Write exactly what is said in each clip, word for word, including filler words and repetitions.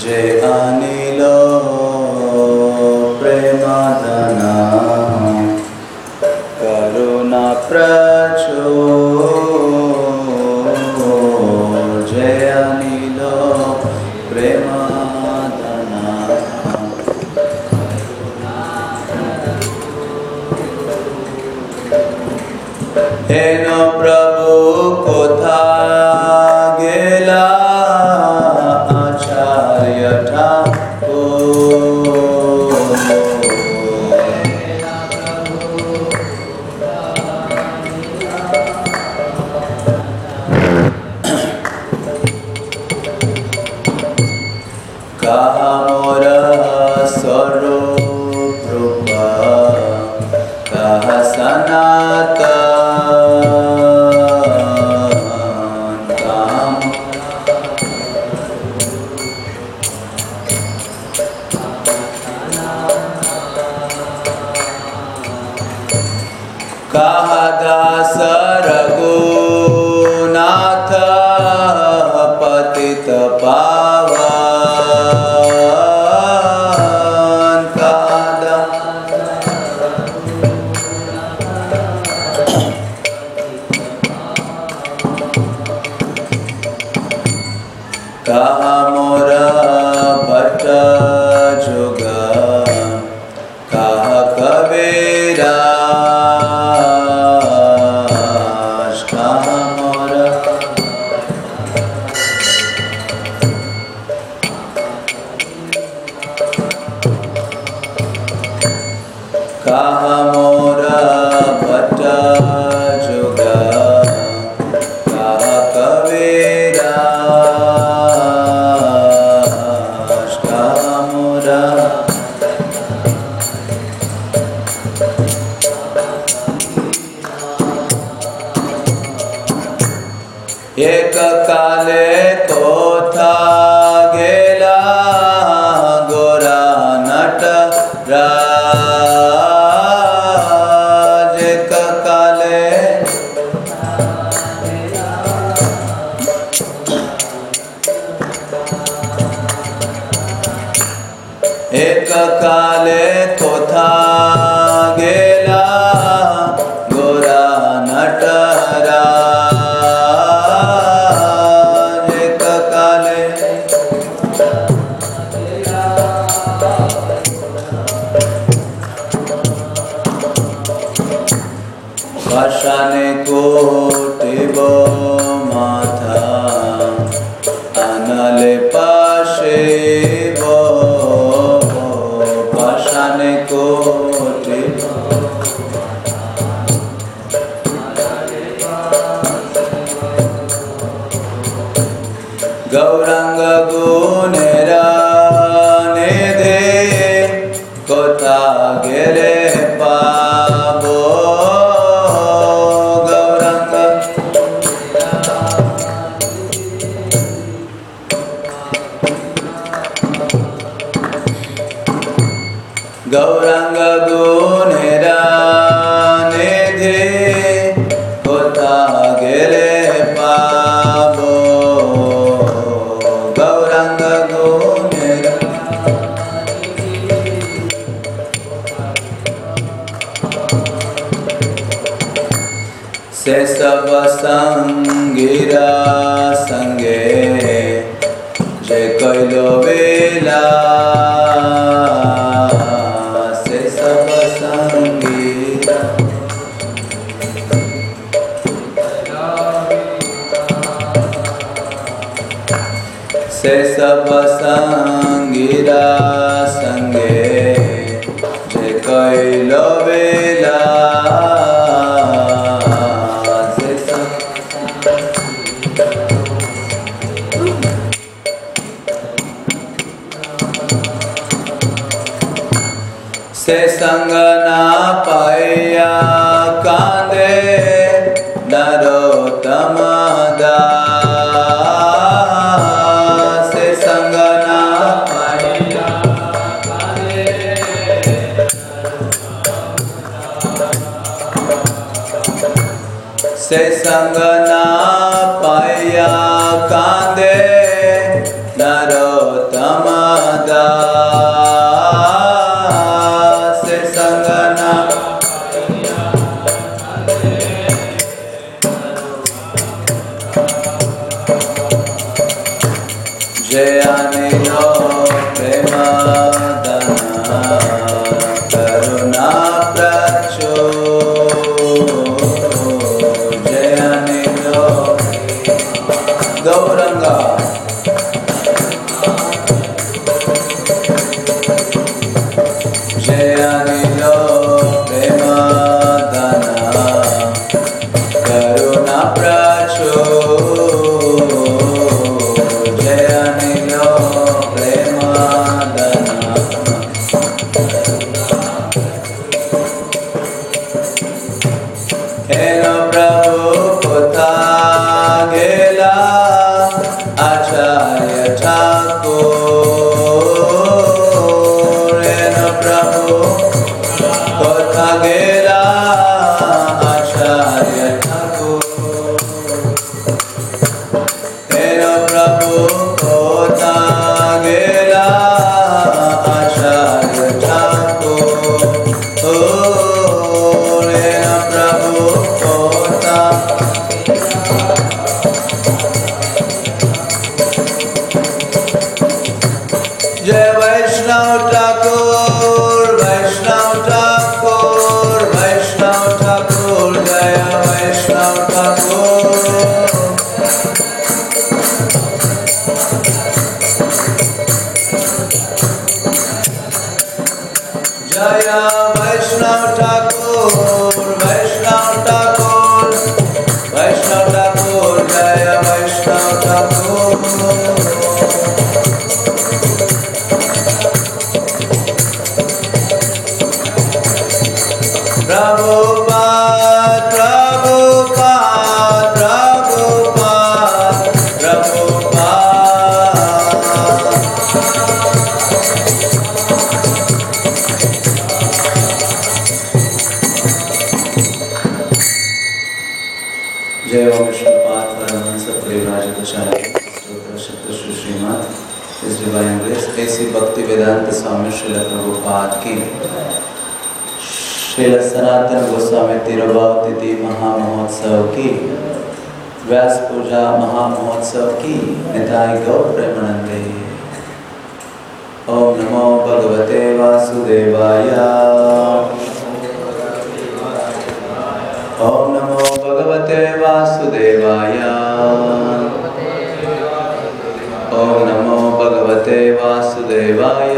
जे अनिल प्रेमधन करुणा प्रचुर जे अनिल प्रेमधन हेन प्रभु कोथा गेला आचार्य ठाकुर कहा मोर स्वरूप रूप कहा सनातन कहा दास रघुनाथ पतित पावन कहा कहा मोर भट्ट जुग कहा कबीरा कहा मोर भट्ट जुग कहा कबीरा कहा मोर एक काले कोथा गेला गोरा नटराज एक काले एक काले कोथा गेला गोरा नटराज एक काले पाषाणे कोटिब माथा अनले पाशिब पाषाणे कोटिब गौरांग गुणेरा निधे कोथा गेले पाबो गौरांग गौरांग गुणेरा निधे कोथा गेले पाबो गौरांग गुणेरा से सब संगीरा संगे जे कैलो बेला से सब संगीरा से सब संगीरा संगे जे कैलो बेला से संग ना पाया कांदे नरोत्तम दास से संग ना पाया कांदे से संग ना पाया कांदे नरोत्तम जय अनिलो प्रेमदना करुणा प्रचुर जय अनिलो गौरंगा जय अनिलो प्रेमदना करुणा प्रचुर जय अनिलो प्रेमदना हेलो प्रभु कोथा गेला आचार्य ठाकुर हेलो प्रभु कोथा गेला आचार्य ठाकुर हेलो प्रभु कोथा गेला आचार्य ठाकुर हेलो प्रभु कोथा जय वैष्णव ठाकुर वैष्णव ठाकुर वैष्णव ठाकुर जय वैष्णव ठाकुर जय वैष्णव ठाकुर वैष्णव ठाकुर वैष्णव ठाकुर जय वैष्णव Thakur Prabhupada, Prabhupada, Prabhupada, Prabhupada. जय ओम विष्णुपाद परमहंस परिव्राजकाचार्य स्तोत्र शब्द श्री श्रीमद इस डिवाइन ग्रेस ऐसी भक्ति वेदांत स्वामी श्रील प्रभुपाद की श्रील सनातन गोस्वामी तिरुभाव तिथि महामहोत्सव की व्यास पूजा महामहोत्सव की निताय गौर प्रेमानंदे। ओम नमो भगवते वासुदेवाय ओम नमो भगवते वासुदेवाय ओम नमो भगवते वासुदेवाय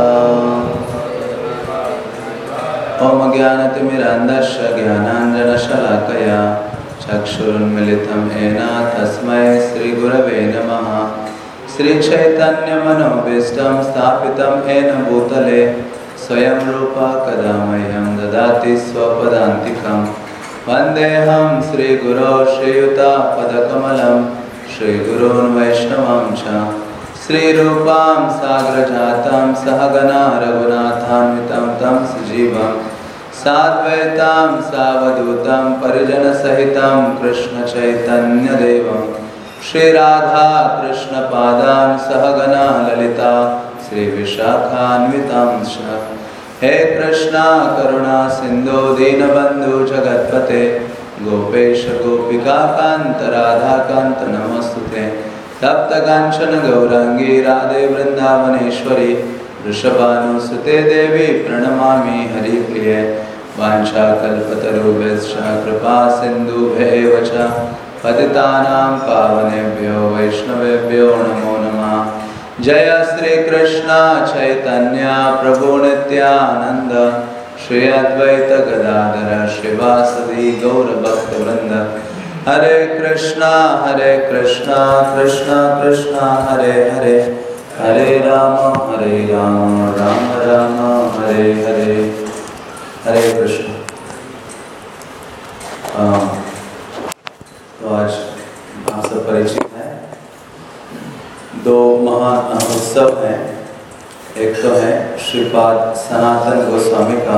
ओम ज्ञानतिमिरान्धस्य ज्ञानाञ्जनशलाकया चक्षुरुन्मिलितं येन तस्मै श्रीगुरवे नमः। श्रीचैतन्यमनोभीष्टं स्थापितं येन भूतले स्वयं रूपा कदा मह्यं ददाति स्वपदान्तिकं वन्देऽहं श्रीगुरो श्रीयुतापदकमलं श्रीगुरून् वैष्णवं च श्रीरूपां साग्रजातं सहगना रघुनाथान्वितं तं सजीवं साद्वैतां सावधूतं परिजनसहितं कृष्णचैतन्यदेवं श्रीराधा कृष्णपादान् सहगना ललिता श्रीविशाखान्वितं च। हे कृष्णा करुणा सिन्धो दीनबन्धु जगत्पते गोपेश गोपिकान्त राधाकान्त नमोस्तुते। तप्त कांचन गौरांगी राधे वृंदावनेश्वरी वृषभानुसुते देवी प्रणमामि हरिप्रिये। वाञ्छाकल्पतरुभ्यश्च कृपा सिन्धुभ्येव च पतितानां पावनेभ्यो वैष्णवेभ्यो नमो नमः। जय श्री कृष्ण चैतन्य प्रभु नित्यानंद श्री अद्वैत गदाधर श्रीवासदि गौर भक्तवृंद। हरे कृष्णा हरे कृष्णा कृष्णा कृष्णा हरे हरे हरे राम हरे राम राम राम हरे हरे। हरे कृष्ण। तो आज आप सब परिचित हैं, दो महान उत्सव हैं। एक तो है श्रीपाद सनातन गोस्वामी का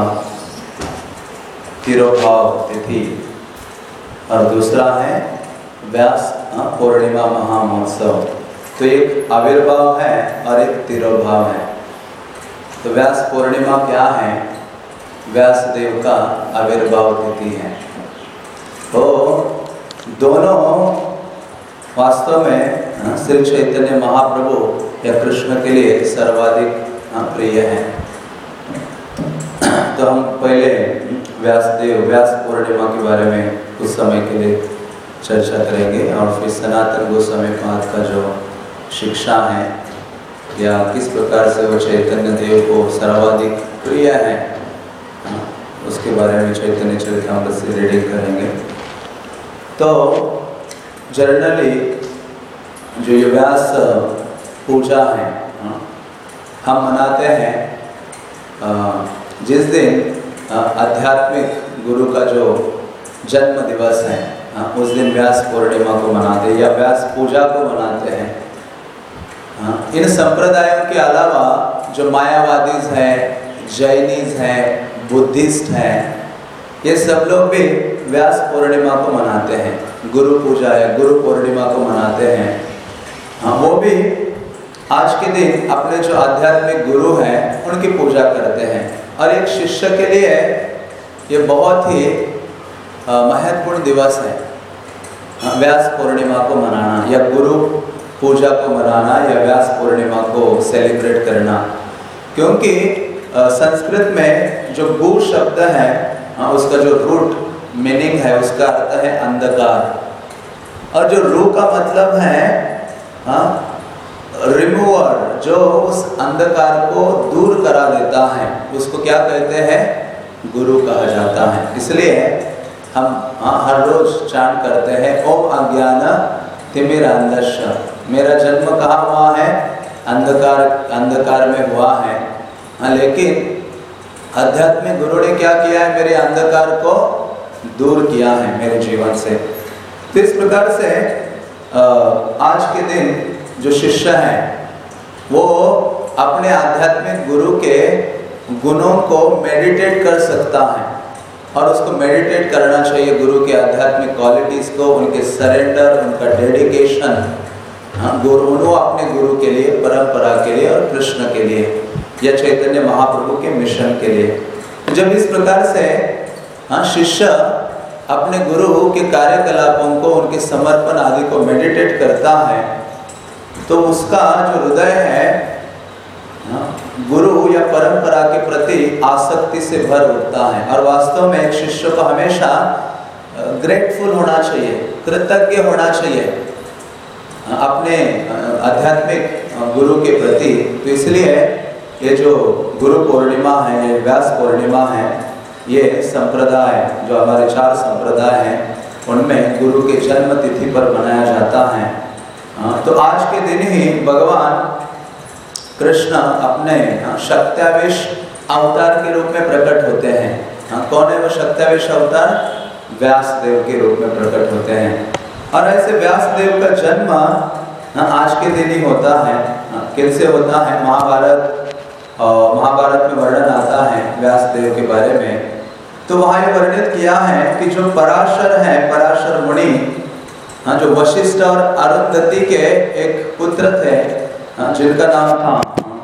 तिरुभाव तिथि और दूसरा है व्यास पूर्णिमा महामहोत्सव। तो एक आविर्भाव है और एक तिरुभाव है। तो व्यास पूर्णिमा क्या है? व्यासदेव का आविर्भाव तिथि है। तो दोनों वास्तव में श्री चैतन्य महाप्रभु या कृष्ण के लिए सर्वाधिक प्रिय हैं। तो हम पहले व्यासदेव व्यास पूर्णिमा के बारे में कुछ समय के लिए चर्चा करेंगे और फिर सनातन गोस्वामी पाद का जो शिक्षा है या किस प्रकार से वो चैतन्य देव को सर्वाधिक प्रिय है उसके बारे में चैतन्य चरितामृत से रीडिंग करेंगे। तो जनरली जो ये व्यास पूजा है हम मनाते हैं जिस दिन आध्यात्मिक गुरु का जो जन्म दिवस है उस दिन व्यास पूर्णिमा को मनाते हैं या व्यास पूजा को मनाते हैं। इन संप्रदायों के अलावा जो मायावादीज हैं, जैनिज हैं, बुद्धिस्ट हैं, ये सब लोग भी व्यास पूर्णिमा को मनाते हैं, गुरु पूजा है गुरु पूर्णिमा को मनाते हैं। हाँ, वो भी आज के दिन अपने जो आध्यात्मिक गुरु हैं उनकी पूजा करते हैं। और एक शिष्य के लिए ये बहुत ही महत्वपूर्ण दिवस है व्यास पूर्णिमा को मनाना या गुरु पूजा को मनाना या व्यास पूर्णिमा को सेलिब्रेट करना, क्योंकि संस्कृत में जो गु शब्द है उसका जो रूट मीनिंग है उसका अर्थ है अंधकार और जो रू का मतलब है रिमूवर, जो उस अंधकार को दूर करा देता है उसको क्या कहते हैं, गुरु कहा जाता है। इसलिए हम हर रोज चांट करते हैं ओम अज्ञान तिमिरांधस्य, मेरा जन्म कहाँ हुआ है, अंधकार अंधकार में हुआ है। हाँ, लेकिन आध्यात्मिक गुरु ने क्या किया है, मेरे अंधकार को दूर किया है मेरे जीवन से। तो इस प्रकार से आज के दिन जो शिष्य है वो अपने आध्यात्मिक गुरु के गुणों को मेडिटेट कर सकता है और उसको मेडिटेट करना चाहिए गुरु के आध्यात्मिक क्वालिटीज़ को, उनके सरेंडर, उनका डेडिकेशन, हाँ गुरु उन्हों अपने गुरु के लिए, परंपरा के लिए और कृष्ण के लिए या चैतन्य महाप्रभु के मिशन के लिए। जब इस प्रकार से हाँ शिष्य अपने गुरु के कार्यकलापों को, उनके समर्पण आदि को मेडिटेट करता है तो उसका जो हृदय है गुरु या परंपरा के प्रति आसक्ति से भर उठता है। और वास्तव में एक शिष्य को हमेशा ग्रेटफुल होना चाहिए, कृतज्ञ होना चाहिए अपने आध्यात्मिक गुरु के प्रति। तो इसलिए ये जो गुरु पूर्णिमा है, ये व्यास पूर्णिमा है, ये संप्रदाय जो हमारे चार संप्रदाय हैं उनमें गुरु के जन्म तिथि पर मनाया जाता है। तो आज के दिन ही भगवान कृष्ण अपने शक्त्यावेश अवतार के रूप में प्रकट होते हैं। कौन है वो शक्त्यावेश अवतार, व्यासदेव के रूप में प्रकट होते हैं। और ऐसे व्यासदेव का जन्म आज के दिन ही होता है। कैसे होता है, महाभारत और महाभारत में वर्णन आता है व्यासदेव के बारे में। तो वहाँ ये वर्णित किया है कि जो पराशर है, पराशर मुनि, हाँ जो वशिष्ठ और अरुंधति के एक पुत्र थे जिनका नाम था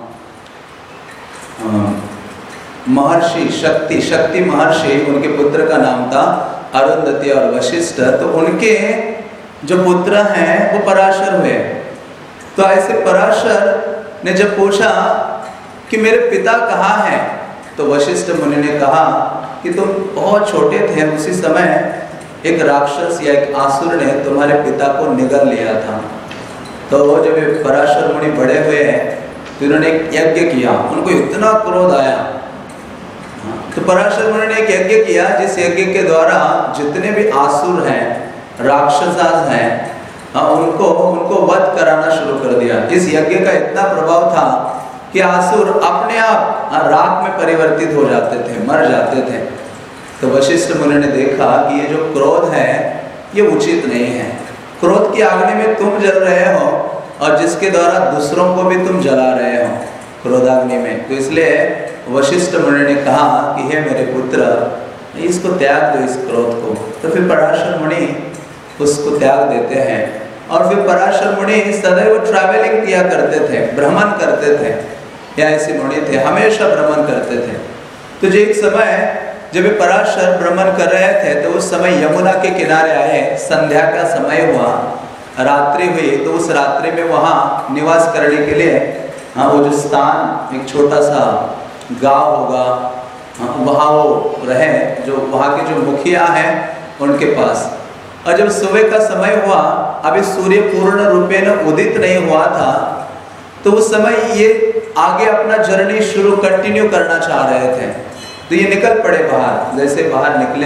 महर्षि शक्ति, शक्ति महर्षि, उनके पुत्र का नाम था अरुंधति और वशिष्ठ। तो उनके जो पुत्र हैं वो पराशर हुए। तो ऐसे पराशर ने जब पूछा कि मेरे पिता कहाँ हैं, तो वशिष्ठ मुनि ने कहा कि तुम बहुत छोटे थे उसी समय एक राक्षस या एक आसुर ने तुम्हारे पिता को निगल लिया था। तो जब ये पराशर मुनि बड़े हुए हैं तो इन्होंने एक यज्ञ किया, उनको इतना क्रोध आया। तो पराशर मुनि ने एक यज्ञ किया जिस यज्ञ के द्वारा जितने भी आसुर हैं, राक्षसास हैं, हाँ उनको उनको वध कराना शुरू कर दिया। इस यज्ञ का इतना प्रभाव था कि आसुर अपने आप राख में परिवर्तित हो जाते थे, मर जाते थे। तो वशिष्ठ मुनि ने देखा कि ये जो क्रोध है ये उचित नहीं है। क्रोध की अग्नि में तुम जल रहे हो और जिसके द्वारा दूसरों को भी तुम जला रहे हो क्रोधाग्नि में। तो इसलिए वशिष्ठ मुनि ने कहा कि हे मेरे पुत्र, इसको त्याग दो, इस क्रोध को। तो फिर पराशर मुनि उसको त्याग देते हैं। और फिर पराशर मुनि सदैव ट्रैवलिंग किया करते थे, भ्रमण करते थे, या ऐसे मुनि थे हमेशा भ्रमण करते थे। तो जो एक समय जब पराशर भ्रमण कर रहे थे तो उस समय यमुना के किनारे आए, संध्या का समय हुआ। रात्रि हुई तो उस रात्रि में वहाँ निवास करने के लिए हाँ वो जो स्थान एक छोटा सा गांव होगा हाँ, वहाँ वो रहे, जो वहाँ के जो मुखिया हैं उनके पास। और जब सुबह का समय हुआ, अभी सूर्य पूर्ण रूपेण उदित नहीं हुआ था, तो उस समय ये आगे अपना जर्नी शुरू कंटिन्यू करना चाह रहे थे। तो ये निकल पड़े बाहर। जैसे बाहर निकले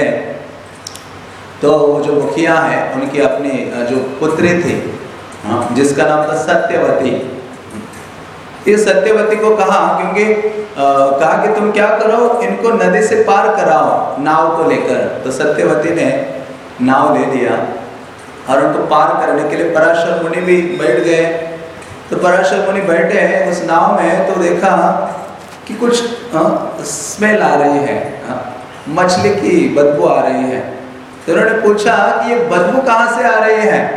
तो वो जो मुखिया हैं उनकी अपनी जो पुत्री थी हाँ, जिसका नाम था सत्यवती, ये सत्यवती को कहा, क्योंकि आ, कहा कि तुम क्या करो, इनको नदी से पार कराओ नाव को लेकर। तो सत्यवती ने नाव ले लिया और उनको पार करने के लिए पराशर मुनि भी बैठ गए। तो पराशर मुनि बैठे हैं उस नाव में, तो देखा कि कुछ स्मेल आ रही है, आ, मछली की बदबू आ रही है। तो उन्होंने पूछा कि ये बदबू कहाँ से आ रही है?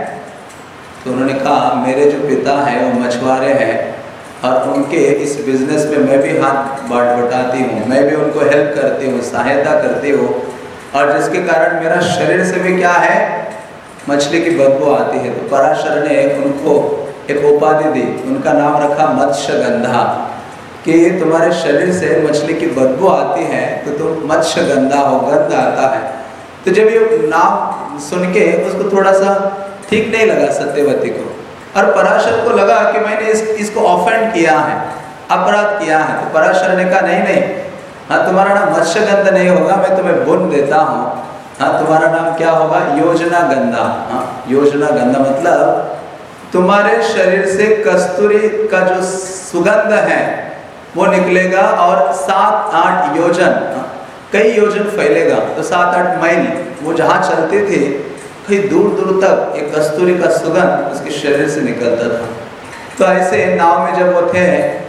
तो उन्होंने कहा मेरे जो पिता हैं वो मछुआरे हैं और उनके इस बिजनेस में मैं भी हाथ बांट बटाती हूँ, मैं भी उनको हेल्प करती हूँ, सहायता करती हूँ, और जिसके कारण मेरा शरीर से भी क्या है, मछली की बदबू आती है। तो पराशर ने उनको एक उपाधि दी, उनका नाम रखा मत्स्यगंधा, कि तुम्हारे शरीर से मछली की बदबू आती है तो तुम मत्स्यगंधा हो, गंध आता है। तो जब ये नाम सुन के उसको थोड़ा सा ठीक नहीं लगा सत्यवती को, और पराशर को लगा कि मैंने इस, इसको ऑफेंड किया है, अपराध किया है। तो पराशर ने कहा नहीं नहीं, हाँ तुम्हारा नाम मत्स्यगंध नहीं होगा, मैं तुम्हें बुन देता हूँ, हाँ तुम्हारा नाम क्या होगा, योजना गंधा। हाँ योजना गंधा मतलब तुम्हारे शरीर से कस्तूरी का जो सुगंध है वो निकलेगा और सात आठ योजन, कई योजन फैलेगा। तो सात आठ माइल वो जहाँ चलते थे कहीं दूर दूर तक एक कस्तूरी का सुगंध उसके शरीर से निकलता था। तो ऐसे नाव में जब वो थे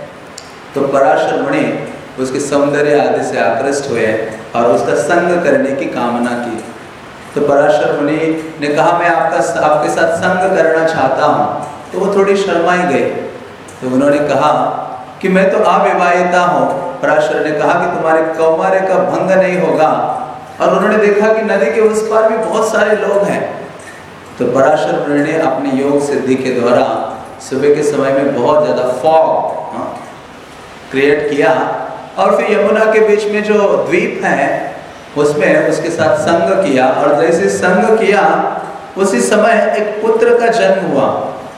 तो पराशर मुनि उसके सौंदर्य आदि से आकृष्ट हुए और उसका संग करने की कामना की। तो पराशर मुनि ने कहा मैं आपका आपके साथ संग करना चाहता हूँ। तो वो थोड़ी शर्माई गई। तो उन्होंने कहा कि मैं तो अविवाहिता हूँ। पराशर ने कहा कि तुम्हारे कौमार्य का भंग नहीं होगा। और उन्होंने देखा कि नदी के उस पार भी बहुत सारे लोग हैं। तो पराशर मुनि ने अपने योग सिद्धि के द्वारा सुबह के समय में बहुत ज़्यादा फॉग क्रिएट किया और फिर यमुना के बीच में जो द्वीप है उसमें उसके साथ संग किया। और जैसे संग किया उसी समय एक पुत्र का जन्म हुआ।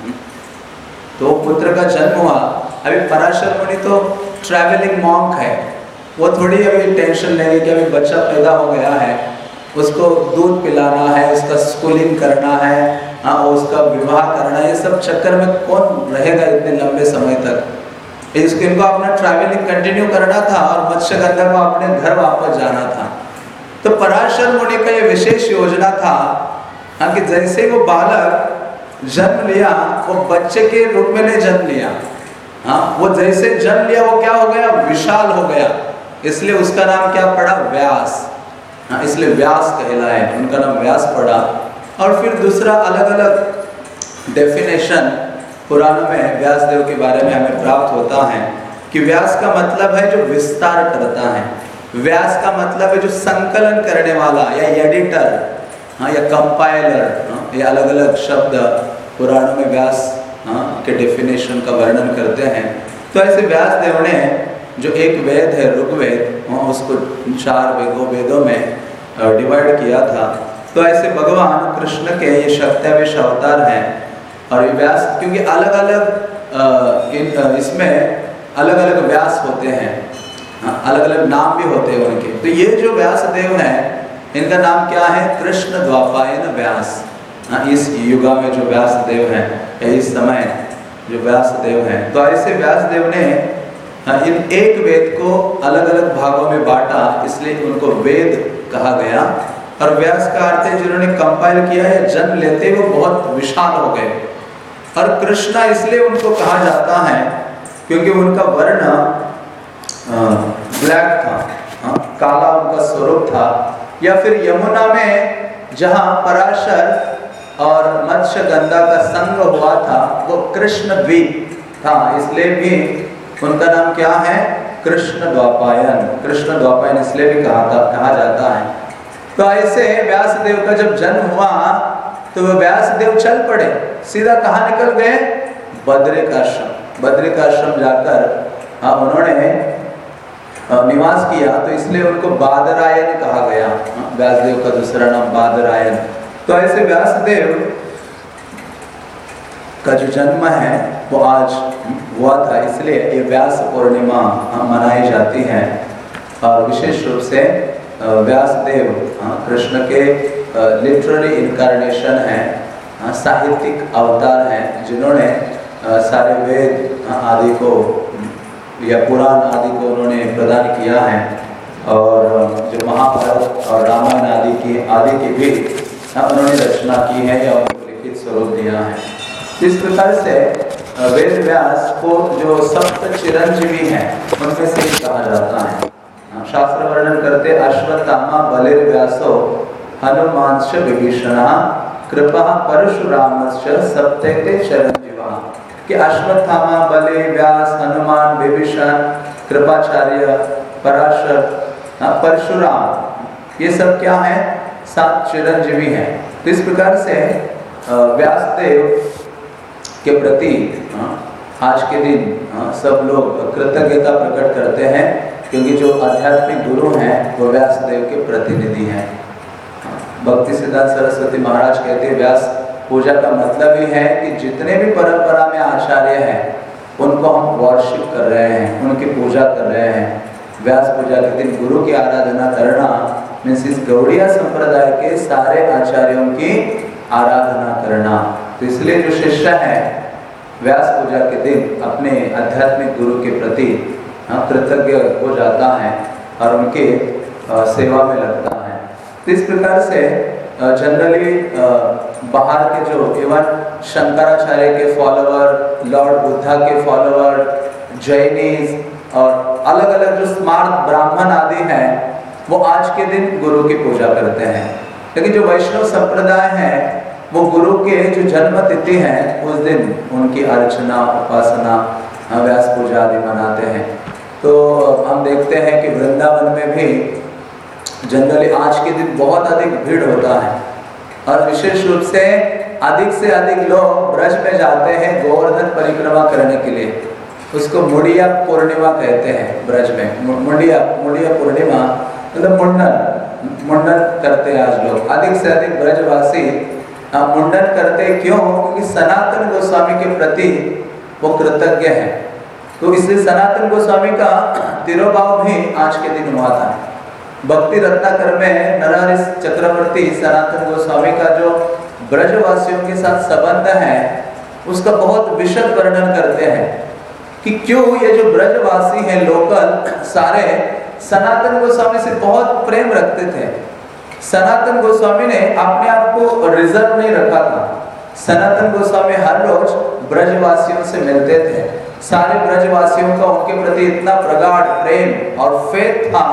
तो पुत्र का जन्म हुआ। अभी पराशर मुनि तो ट्रैवलिंग मॉन्क है, वो थोड़ी अभी टेंशन लेंगे कि अभी बच्चा पैदा हो गया है, उसको दूध पिलाना है, उसका स्कूलिंग करना है, हाँ उसका विवाह करना है, ये सब चक्कर में कौन रहेगा इतने लंबे समय तक। इसको इनको अपना ट्रैवलिंग कंटिन्यू करना था और मत्स्यगंधा को अपने घर वापस जाना था। तो पराशर मुनि का ये विशेष योजना था हाँ कि जैसे वो बालक जन्म लिया वो बच्चे के रूप में नहीं जन्म लिया, हाँ वो जैसे जन्म लिया वो क्या हो गया, विशाल हो गया। इसलिए उसका नाम क्या पड़ा, व्यास। हाँ इसलिए व्यास कहलाए, उनका नाम व्यास पड़ा। और फिर दूसरा अलग अलग डेफिनेशन पुराणों में व्यास देव के बारे में हमें प्राप्त होता है कि व्यास का मतलब है जो विस्तार करता है। व्यास का मतलब है जो संकलन करने वाला या एडिटर, हाँ या कंपाइलर, हाँ ये अलग अलग शब्द पुराणों में व्यास हाँ के डेफिनेशन का वर्णन करते हैं। तो ऐसे व्यास देव ने जो एक वेद है ऋग्वेद, हाँ उसको चार वेदों वेदों में डिवाइड किया था। तो ऐसे भगवान कृष्ण के ये सत्याविश अवतार हैं। और ये व्यास क्योंकि अलग अलग इन इसमें अलग अलग व्यास होते हैं, हाँ अलग अलग नाम भी होते हैं उनके। तो ये जो व्यास देव हैं इनका नाम क्या है, कृष्ण द्वापायन व्यास। हाँ इस युगा में जो व्यास देव हैं, इस समय जो व्यास देव हैं, तो ऐसे व्यास देव ने हाँ, इन एक वेद को अलग अलग भागों में बांटा, इसलिए उनको वेद कहा गया। और व्यास का अर्थ है जिन्होंने कंपाइल किया है, जन्म लेते वो बहुत विशाल हो गए। और कृष्णा इसलिए उनको कहा जाता है क्योंकि उनका वर्ण ब्लैक था, हाँ, काला उनका स्वरूप था। या फिर यमुना में जहाँ पराशर और मत्स्यगंधा का संग हुआ था वो कृष्ण द्वीप था, इसलिए भी उनका नाम क्या है, कृष्ण द्वापायन। कृष्ण द्वापायन इसलिए भी कहा था कहा जाता है। तो ऐसे व्यास देव का जब जन्म हुआ तो वह व्यास देव चल पड़े, सीधा कहाँ निकल गए? बद्रिकाश्रम। बद्रिकाश्रम जाकर हाँ उन्होंने निवास किया, तो इसलिए उनको बादरायन कहा गया। व्यासदेव का दूसरा नाम बादरायन। तो ऐसे व्यासदेव का जो जन्म है वो आज हुआ था, इसलिए ये व्यास पूर्णिमा मनाई जाती है। और विशेष रूप से व्यासदेव कृष्ण के लिटरली इनकारनेशन है, साहित्यिक अवतार हैं, जिन्होंने सारे वेद आदि को या पुराण आदि को उन्होंने प्रदान किया है, और जो महाभारत और रामायण आदि की आदि की भी उन्होंने रचना की है या उनको लिखित स्वरूप दिया है। इस प्रकार से वेद व्यास को जो सप्त चिरंजीवी हैं उनमें से कहा जाता है। शास्त्र वर्णन करते अश्वत्थामा बलिर व्यासो हनुमांश्च विभीषणः कृपा परशुरामश्च सप्तैते चिरंजीवा। कि अश्वत्थामा, बलि, व्यास, हनुमान, विभीषण, कृपाचार्य, पराशर, परशुराम, ये सब क्या है? सात चिरंजीवी हैं। तो इस प्रकार से व्यासदेव के प्रति आज के दिन सब लोग कृतज्ञता प्रकट करते हैं, क्योंकि जो आध्यात्मिक गुरु हैं वो व्यासदेव के प्रतिनिधि हैं। भक्ति सिद्धांत सरस्वती महाराज कहते हैं व्यास पूजा का मतलब ही है कि जितने भी परंपरा में आचार्य हैं उनको हम वर्शिप कर रहे हैं, उनकी पूजा कर रहे हैं। व्यास पूजा के दिन गुरु की आराधना करना मीन्स इस गौड़िया संप्रदाय के सारे आचार्यों की आराधना करना। तो इसलिए जो शिष्य है व्यास पूजा के दिन अपने आध्यात्मिक गुरु के प्रति कृतज्ञ हो जाता है और उनके सेवा में लगता है। तो इस प्रकार से जनरली बाहर के जो इवन शंकराचार्य के फॉलोअर, लॉर्ड बुद्धा के फॉलोअर, जैनिज और अलग अलग जो स्मार्ट ब्राह्मण आदि हैं वो आज के दिन गुरु की पूजा करते हैं। लेकिन जो वैष्णव संप्रदाय है वो गुरु के जो जन्म तिथि है उस दिन उनकी अर्चना, उपासना, व्यास पूजा आदि मनाते हैं। तो हम देखते हैं कि वृंदावन में भी जनरली आज के दिन बहुत अधिक भीड़ होता है, और विशेष रूप से अधिक से अधिक लोग ब्रज में जाते हैं गोवर्धन परिक्रमा करने के लिए। उसको मुंडिया पूर्णिमा कहते हैं ब्रज में। मुंडिया मुंडिया पूर्णिमा मतलब मुंडन मुंडन करते हैं आज लोग। अधिक से अधिक ब्रजवासी मुंडन करते क्यों? क्योंकि सनातन गोस्वामी के प्रति वो कृतज्ञ है। तो इसलिए सनातन गोस्वामी का तिरोभाव भी आज के दिन हुआ था। भक्ति रत्नाकर में नरहरि चक्रवर्ती सनातन गोस्वामी का जो ब्रजवासियों के साथ संबंध है उसका बहुत विशद वर्णन करते हैं कि क्यों ये जो ब्रजवासी हैं लोकल सारे सनातन गोस्वामी से बहुत प्रेम रखते थे। सनातन गोस्वामी ने अपने आप को रिजर्व नहीं रखा था। सनातन गोस्वामी हर रोज ब्रजवासियों से मिलते थे। सारे ब्रजवासियों का उनके प्रति इतना प्रगाढ़ प्रेम और फेथ था,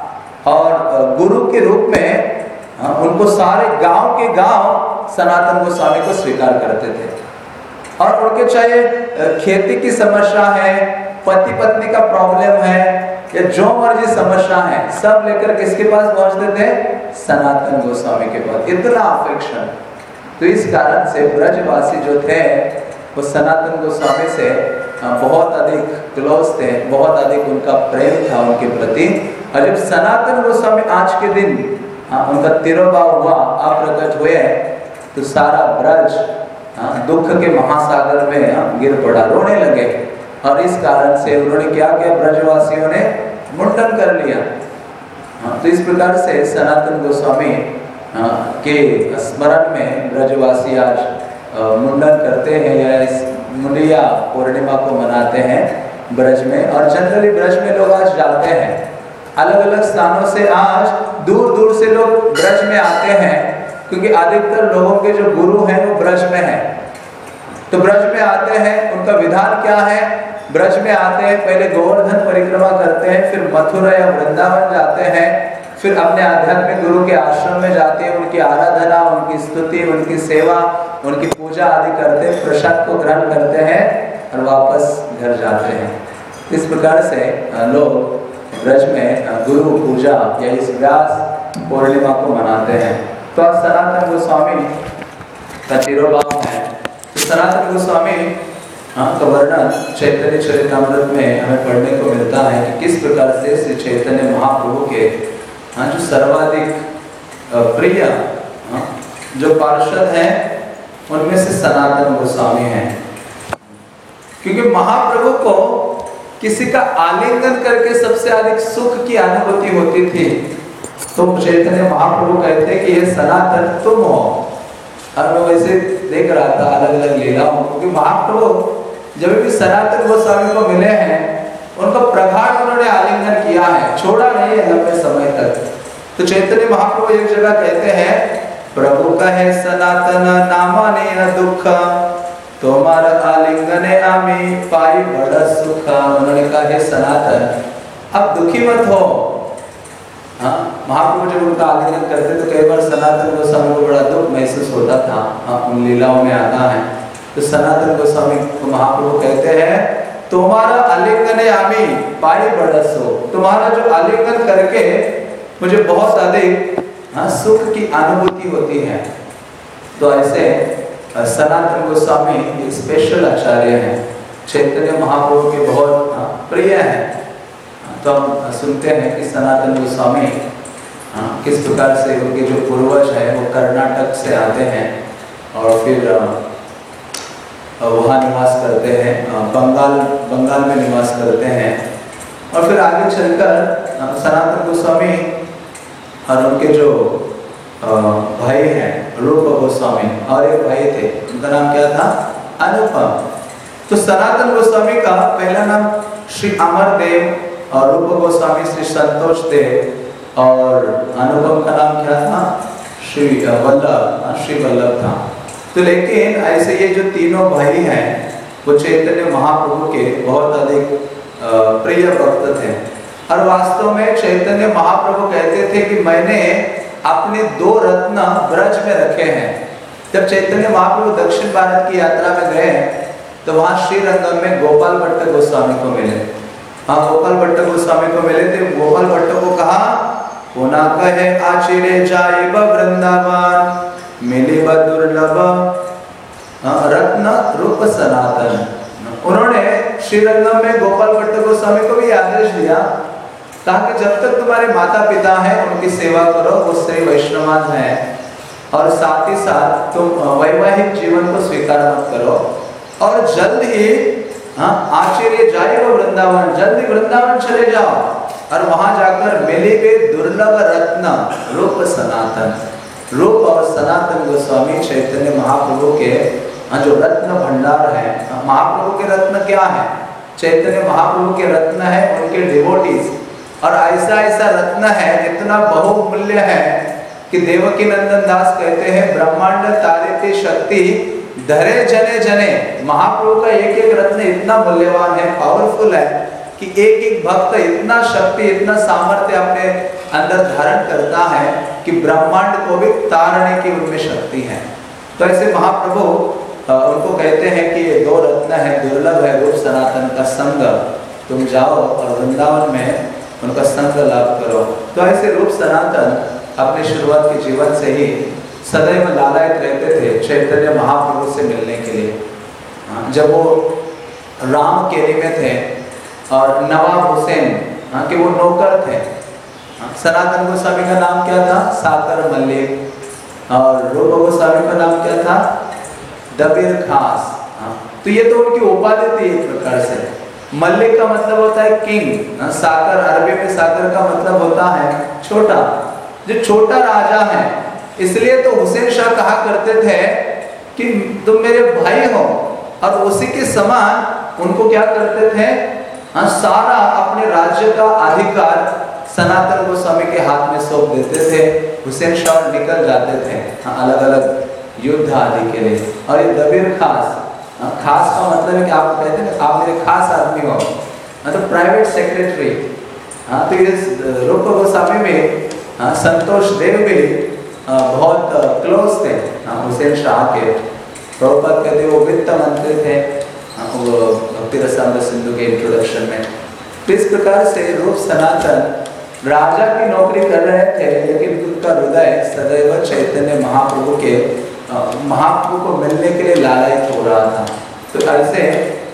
और गुरु के रूप में उनको सारे गांव के गांव सनातन गोस्वामी को स्वीकार करते थे। और उनके चाहे खेती की समस्या है, पति पत्नी का प्रॉब्लम है, या जो मर्जी समस्या है, सब लेकर किसके पास पहुंचते थे? सनातन गोस्वामी के पास। इतना अफेक्शन। तो इस कारण से ब्रजवासी जो थे वो सनातन गोस्वामी से बहुत अधिक क्लोज थे, बहुत अधिक उनका प्रेम था उनके प्रति। और जब सनातन गोस्वामी आज के दिन उनका तिरोभाव हुआ, अप्रकट हुए, तो सारा ब्रज दुख के महासागर में गिर पड़ा, रोने लगे। और इस कारण से उन्होंने क्या किया? ब्रजवासियों ने मुंडन कर लिया। तो इस प्रकार से सनातन गोस्वामी के स्मरण में ब्रजवासी आज मुंडन करते हैं या इस मुंडिया पूर्णिमा को मनाते हैं ब्रज में। और जनरली ब्रज में लोग आज जाते हैं, अलग अलग स्थानों से आज दूर दूर से लोग ब्रज में आते हैं, क्योंकि अधिकतर लोगों के जो गुरु हैं वो ब्रज में हैं। तो ब्रज में आते हैं, उनका विधान क्या है? ब्रज में आते हैं, पहले गोवर्धन परिक्रमा करते हैं, फिर मथुरा या वृंदावन जाते हैं, फिर अपने आध्यात्मिक गुरु के आश्रम में जाते हैं, उनकी आराधना, उनकी स्तुति, उनकी सेवा, उनकी पूजा आदि करते हैं, प्रसाद को ग्रहण करते हैं और वापस घर जाते हैं। इस प्रकार से लोग ब्रज में गुरु पूजा या इस व्यास पूर्णिमा को मनाते हैं। तो सनातन गोस्वामी का तिरोभाव है। तो सनातन गोस्वामी हाँ का वर्णन चैतन्य चरितामृत में हमें पढ़ने को मिलता है कि किस प्रकार से श्री चैतन्य महाप्रभु के हाँ जो सर्वाधिक प्रिय हाँ, जो पार्षद हैं उनमें से सनातन गोस्वामी हैं। क्योंकि महाप्रभु को किसी का आलिंगन करके सबसे अधिक सुख की अनुभूति होती थी, तो चैतन्य महाप्रभु कहते कि ये सनातन तुम हो। और मैं वैसे देख रहा था अलग अलग लीलाओं, क्योंकि महाप्रभु जब भी सनातन गोस्वामी को मिले हैं उनको प्रगाढ़ उन्होंने आलिंगन किया है, छोड़ा नहीं है लंबे समय तक। तो चैतन्य महाप्रभु एक जगह कहते हैं, प्रभु कहे सनातन नामा ने दुख, तुम्हारा आलिंगने आमी पाई बड़ा सुख। उन्होंने कहा हे सनातन अब दुखी मत हो। हाँ, महाप्रभु जब उनका आलिंगन करते तो कई बार सनातन गोस्वामी को बड़ा दुख महसूस होता था। हाँ, उन लीलाओं में आता है। तो सनातन गोस्वामी को महाप्रभु कहते हैं, तुम्हारा आलिंगने आमी पाई बड़ा सुख, तुम्हारा जो आलिंगन करके मुझे बहुत अधिक हाँ, सुख की अनुभूति होती है। तो ऐसे सनातन गोस्वामी एक स्पेशल आचार्य हैं, चैतन्य महाप्रभु के बहुत हाँ, प्रिय हैं। तो हम सुनते हैं कि सनातन गोस्वामी हाँ, किस प्रकार से उनके जो पूर्वज हैं वो कर्नाटक से आते हैं और फिर वहाँ निवास करते हैं, बंगाल बंगाल में निवास करते हैं। और फिर आगे चलकर सनातन गोस्वामी और उनके जो भाई हैं रूप गोस्वामी और एक भाई थे, उनका नाम क्या था? अनुपम। तो सनातन गोस्वामी का पहला नाम श्री अमर देव और रूप गोस्वामी श्री संतोष देव और अनुपम का नाम क्या था? श्री वल्लभ, श्री वल्लभ था। तो लेकिन ऐसे ये जो तीनों भाई हैं वो चैतन्य महाप्रभु के बहुत अधिक प्रिय भक्त थे। और वास्तव में चैतन्य महाप्रभु कहते थे कि मैंने अपने दो रत्न ब्रज में रखे हैं। जब चैतन्य महाप्रभु दक्षिण भारत की यात्रा में गए तो वहाँ श्रीरंगम में गोपाल भट्ट गोस्वामी को मिले। हाँ, गोपाल भट्ट गोस्वामी को मिले थे। गोपाल भट्ट को कहा, पुना कहे आचिरे जाइब वृंदावन, मिली दुर्लभ रत्न रूप सनातन। उन्होंने श्रीरंगम में गोपाल भट्ट गोस्वामी को भी आदेश दिया, कहा कि जब तक तुम्हारे माता पिता हैं उनकी सेवा करो, वो श्री वैष्णवान हैं, और साथ ही साथ तुम वैवाहिक जीवन को स्वीकार मत करो। और जल्द ही हाँ आश्चर्य जाएगा वृंदावन, जल्दी वृंदावन चले जाओ और वहां जाकर मिलेंगे दुर्लभ रत्न रूप सनातन। रूप और सनातन गोस्वामी चैतन्य महाप्रभु के जो रत्न भंडार है। महाप्रभु के रत्न क्या है? चैतन्य महाप्रभु के रत्न है उनके डिवोटीज। और ऐसा ऐसा रत्न है, इतना बहुमूल्य है कि देवकी नंदन दास कहते हैं, ब्रह्मांड तारिती शक्ति धरे जने जने। महाप्रभु का एक एक रत्न इतना मूल्यवान है, पावरफुल है कि एक एक भक्त इतना शक्ति, इतना सामर्थ्य अपने अंदर धारण करता है कि ब्रह्मांड को भी तारने की उनमें शक्ति है। तो ऐसे महाप्रभु उनको कहते हैं कि ये दो रत्न है, दुर्लभ है रूप सनातन का संग, तुम जाओ और वृंदावन में उनका संग लाभ करो। तो ऐसे रूप सनातन अपने शुरुआत के जीवन से ही सदैव लालायित रहते थे चैतन्य महाप्रभु से मिलने के लिए। जब वो राम केरी में थे और नवाब हुसैन के वो नौकर थे, सनातन गोस्वामी का नाम क्या था? साकर मल्लिक। और रूप गोस्वामी का नाम क्या था? दबीर खास। तो ये तो उनकी उपाधि थी एक प्रकार से। मल्लिक का मतलब होता है किंग, साकर अरबी में साकर का मतलब होता है छोटा, जो छोटा राजा है। इसलिए तो हुसैन शाह कहा करते थे कि तुम मेरे भाई हो, और उसी के समान उनको क्या करते थे? हाँ, सारा अपने राज्य का अधिकार सनातन गोस्वामी के हाथ में सौंप देते थे। हुसैन शाह निकल जाते थे हाँ, अलग अलग युद्ध आदि के लिए। और ये दबीर खास, खास का मतलब है कि आप कहते हैं आप मेरे खास आदमी हो, मतलब प्राइवेट सेक्रेटरी। हाँ, तो ये रूप गोस्वामी में हाँ, संतोष देव भी हाँ, बहुत क्लोज थे हाँ, हुसैन शाह के। प्रभुपाद कहते वो वित्त मंत्री थे हाँ, वो भक्ति रसामृत सिंधु के इंट्रोडक्शन में। तो इस प्रकार से रूप सनातन राजा की नौकरी कर रहे थे, लेकिन उनका हृदय सदैव चैतन्य महाप्रभु के महाप्रभु को मिलने के लिए लालयित हो रहा था। तो ऐसे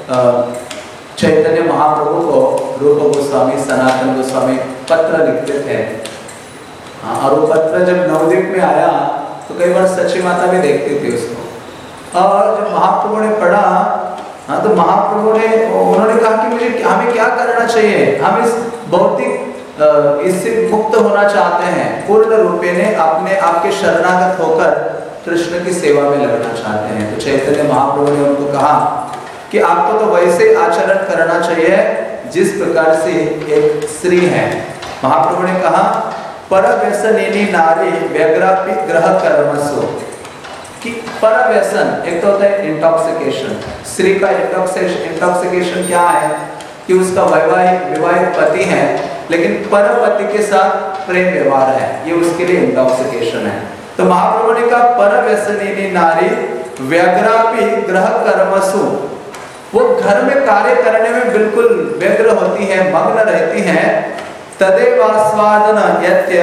चैतन्य महाप्रभु को रूप गोस्वामी, सनातन गोस्वामी पत्र लिखते थे। और वो पत्र जब नवद्वीप में आया तो कई बार सची माता भी देखती थी उसको। और जब महाप्रभु ने पढ़ा, हाँ, तो महाप्रभु ने उन्होंने कहा कि मुझे हमें क्या करना चाहिए, हम इस भौतिक इससे मुक्त होना चाहते हैं, पूर्ण रूपे ने अपने आपके शरणागत होकर कृष्ण की सेवा में लगना चाहते हैं। तो चैतन्य महाप्रभु ने उनको कहा कि आपको तो वैसे आचरण करना चाहिए जिस प्रकार से एक स्त्री है। महाप्रभु ने कहा परव्यसनिनी नारी व्यग्रापि ग्रह कर्मसु, कि परव्यसन एक तो होता है इंटॉक्सिकेशन। स्त्री का इंटॉक्सिकेशन इंटॉक्सिकेशन क्या है कि उसका वैवाहिक विवाहित पति है लेकिन परपति के साथ प्रेम व्यवहार है, ये उसके लिए इंटॉक्सिकेशन है। तो महाप्रभु ने कहा परव्यसनिनी नारी व्यग्रापि ग्रह कर्मसु, वो घर में कार्य करने में बिल्कुल व्यग्र होती है, मग्न रहती है। तदेव आस्वादन यत्य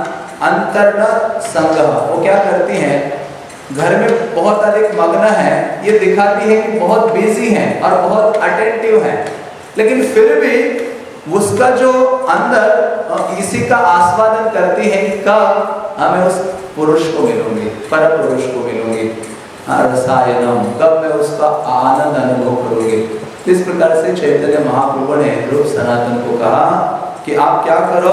अंतर्न संग, वो क्या करती हैं, घर में बहुत अधिक मग्न है, ये दिखाती है कि बहुत बिजी है और बहुत अटेंटिव है, लेकिन फिर भी उसका जो अंदर इसी का आस्वादन करती है कि कब हमें उस पुरुष को मिलूंगी, पर पुरुष को मिलूंगी, रसायनम, कब मैं उसका आनंद अनुभव करूंगी। इस प्रकार से चैतन्य महाप्रभु ने रूप सनातन को कहा कि आप क्या करो,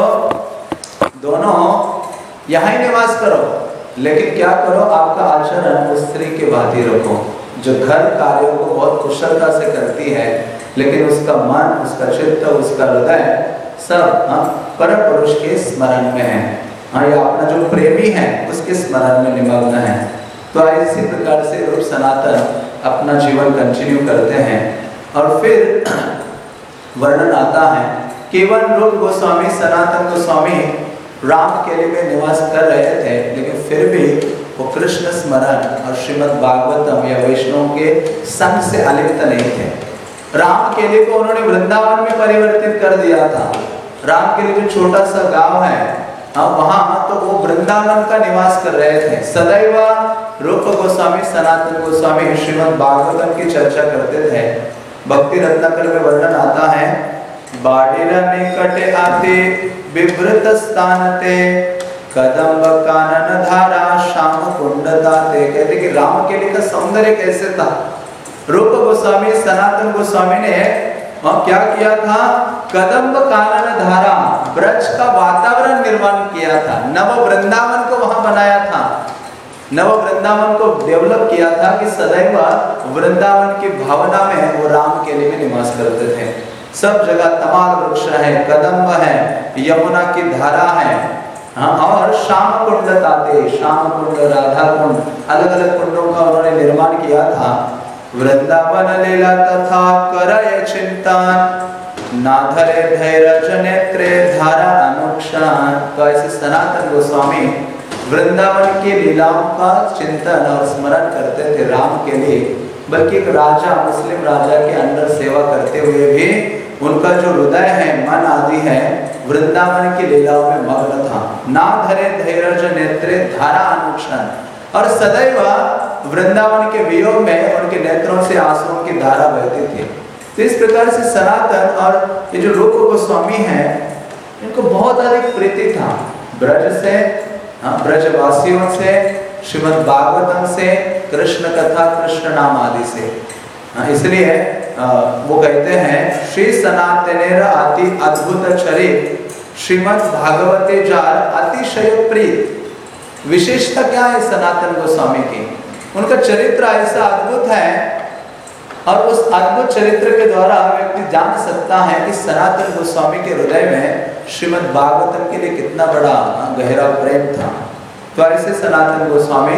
दोनों यहाँ ही निवास करो, लेकिन क्या करो, आपका आचरण उस स्त्री के भांति रखो जो घर कार्यों को बहुत कुशलता से करती है, लेकिन उसका मन, उसका चित्त, उसका हृदय सब हाँ पर पुरुष के स्मरण में है, हाँ, या अपना जो प्रेमी है उसके स्मरण में निमग्न है। तो इसी प्रकार से रूप सनातन अपना जीवन कंटिन्यू करते हैं। और फिर वर्णन आता है, केवल रूप गोस्वामी, सनातन गोस्वामी राम केली में निवास कर रहे थे, लेकिन फिर भी वो कृष्ण स्मरण और श्रीमद् भागवतम या वैष्णव के संग से अलिप्त नहीं थे। राम केली को उन्होंने वृंदावन में परिवर्तित कर दिया था। राम केली जो छोटा सा गांव है, हाँ, वहां तो वो वृंदावन का निवास कर रहे थे। सदैव रूप गोस्वामी, सनातन गोस्वामी श्रीमद् भागवतम की चर्चा करते थे। भक्ति रत्नाकर में वर्णन आता है, बाड़ीरा निकटे आते विभृत स्थानते कदम्ब कानन धारा श्याम कुंड दाते। कहते कि राम केली का सौंदर्य कैसे था। रूप गोस्वामी, सनातन गोस्वामी ने वहाँ क्या किया था, कदम्ब कानन धारा, ब्रज का वातावरण निर्माण किया था, नव वृंदावन को वहां बनाया था, नव वृंदावन को डेवलप किया था कि सदैव वृंदावन की भावना में वो राम केली में निवास करते थे। सब जगह तमाल वृक्ष है, कदम्ब है, यमुना की धारा है, हाँ, और श्याम कुंड ताते, श्याम कुंड, राधा कुंड, अलग अलग कुंडों का उन्होंने निर्माण किया था। वृंदावन लीला तथा करय चिंतन नाधरे धैर्य नेत्रे धारा अनुक्षण। तो ऐसे सनातन गोस्वामी वृंदावन की लीलाओं का चिंतन और स्मरण करते थे राम के लिए। बल्कि एक राजा, मुस्लिम राजा के अंदर सेवा करते हुए भी उनका जो हृदय है, मन आदि है, वृंदावन की लीलाओं में मग्न था। ना धरे धैर्य नेत्रे धारा अनुक्षण, और सदैव वृंदावन के वियोग में उनके नेत्रों से आंसुओं की धारा बहती थी। तो इस प्रकार से सनातन और ये जो रूप गोस्वामी हैं, इनको बहुत अधिक प्रीति था ब्रज से, ब्रजवासियों से, श्रीमद् भागवतम से, कृष्ण कथा, कृष्ण नाम आदि से। इसलिए वो कहते हैं, श्री सनातनेर अति अद्भुत चरित श्रीमद् भागवते जार अतिशय प्रीत। विशेषता क्या है सनातन गोस्वामी की, उनका चरित्र ऐसा अद्भुत है, और उस अद्भुत चरित्र के द्वारा व्यक्ति जान सकता है कि सनातन गोस्वामी के हृदय में श्रीमद् भागवतम के लिए कितना बड़ा गहरा प्रेम था। तो ऐसे सनातन गोस्वामी,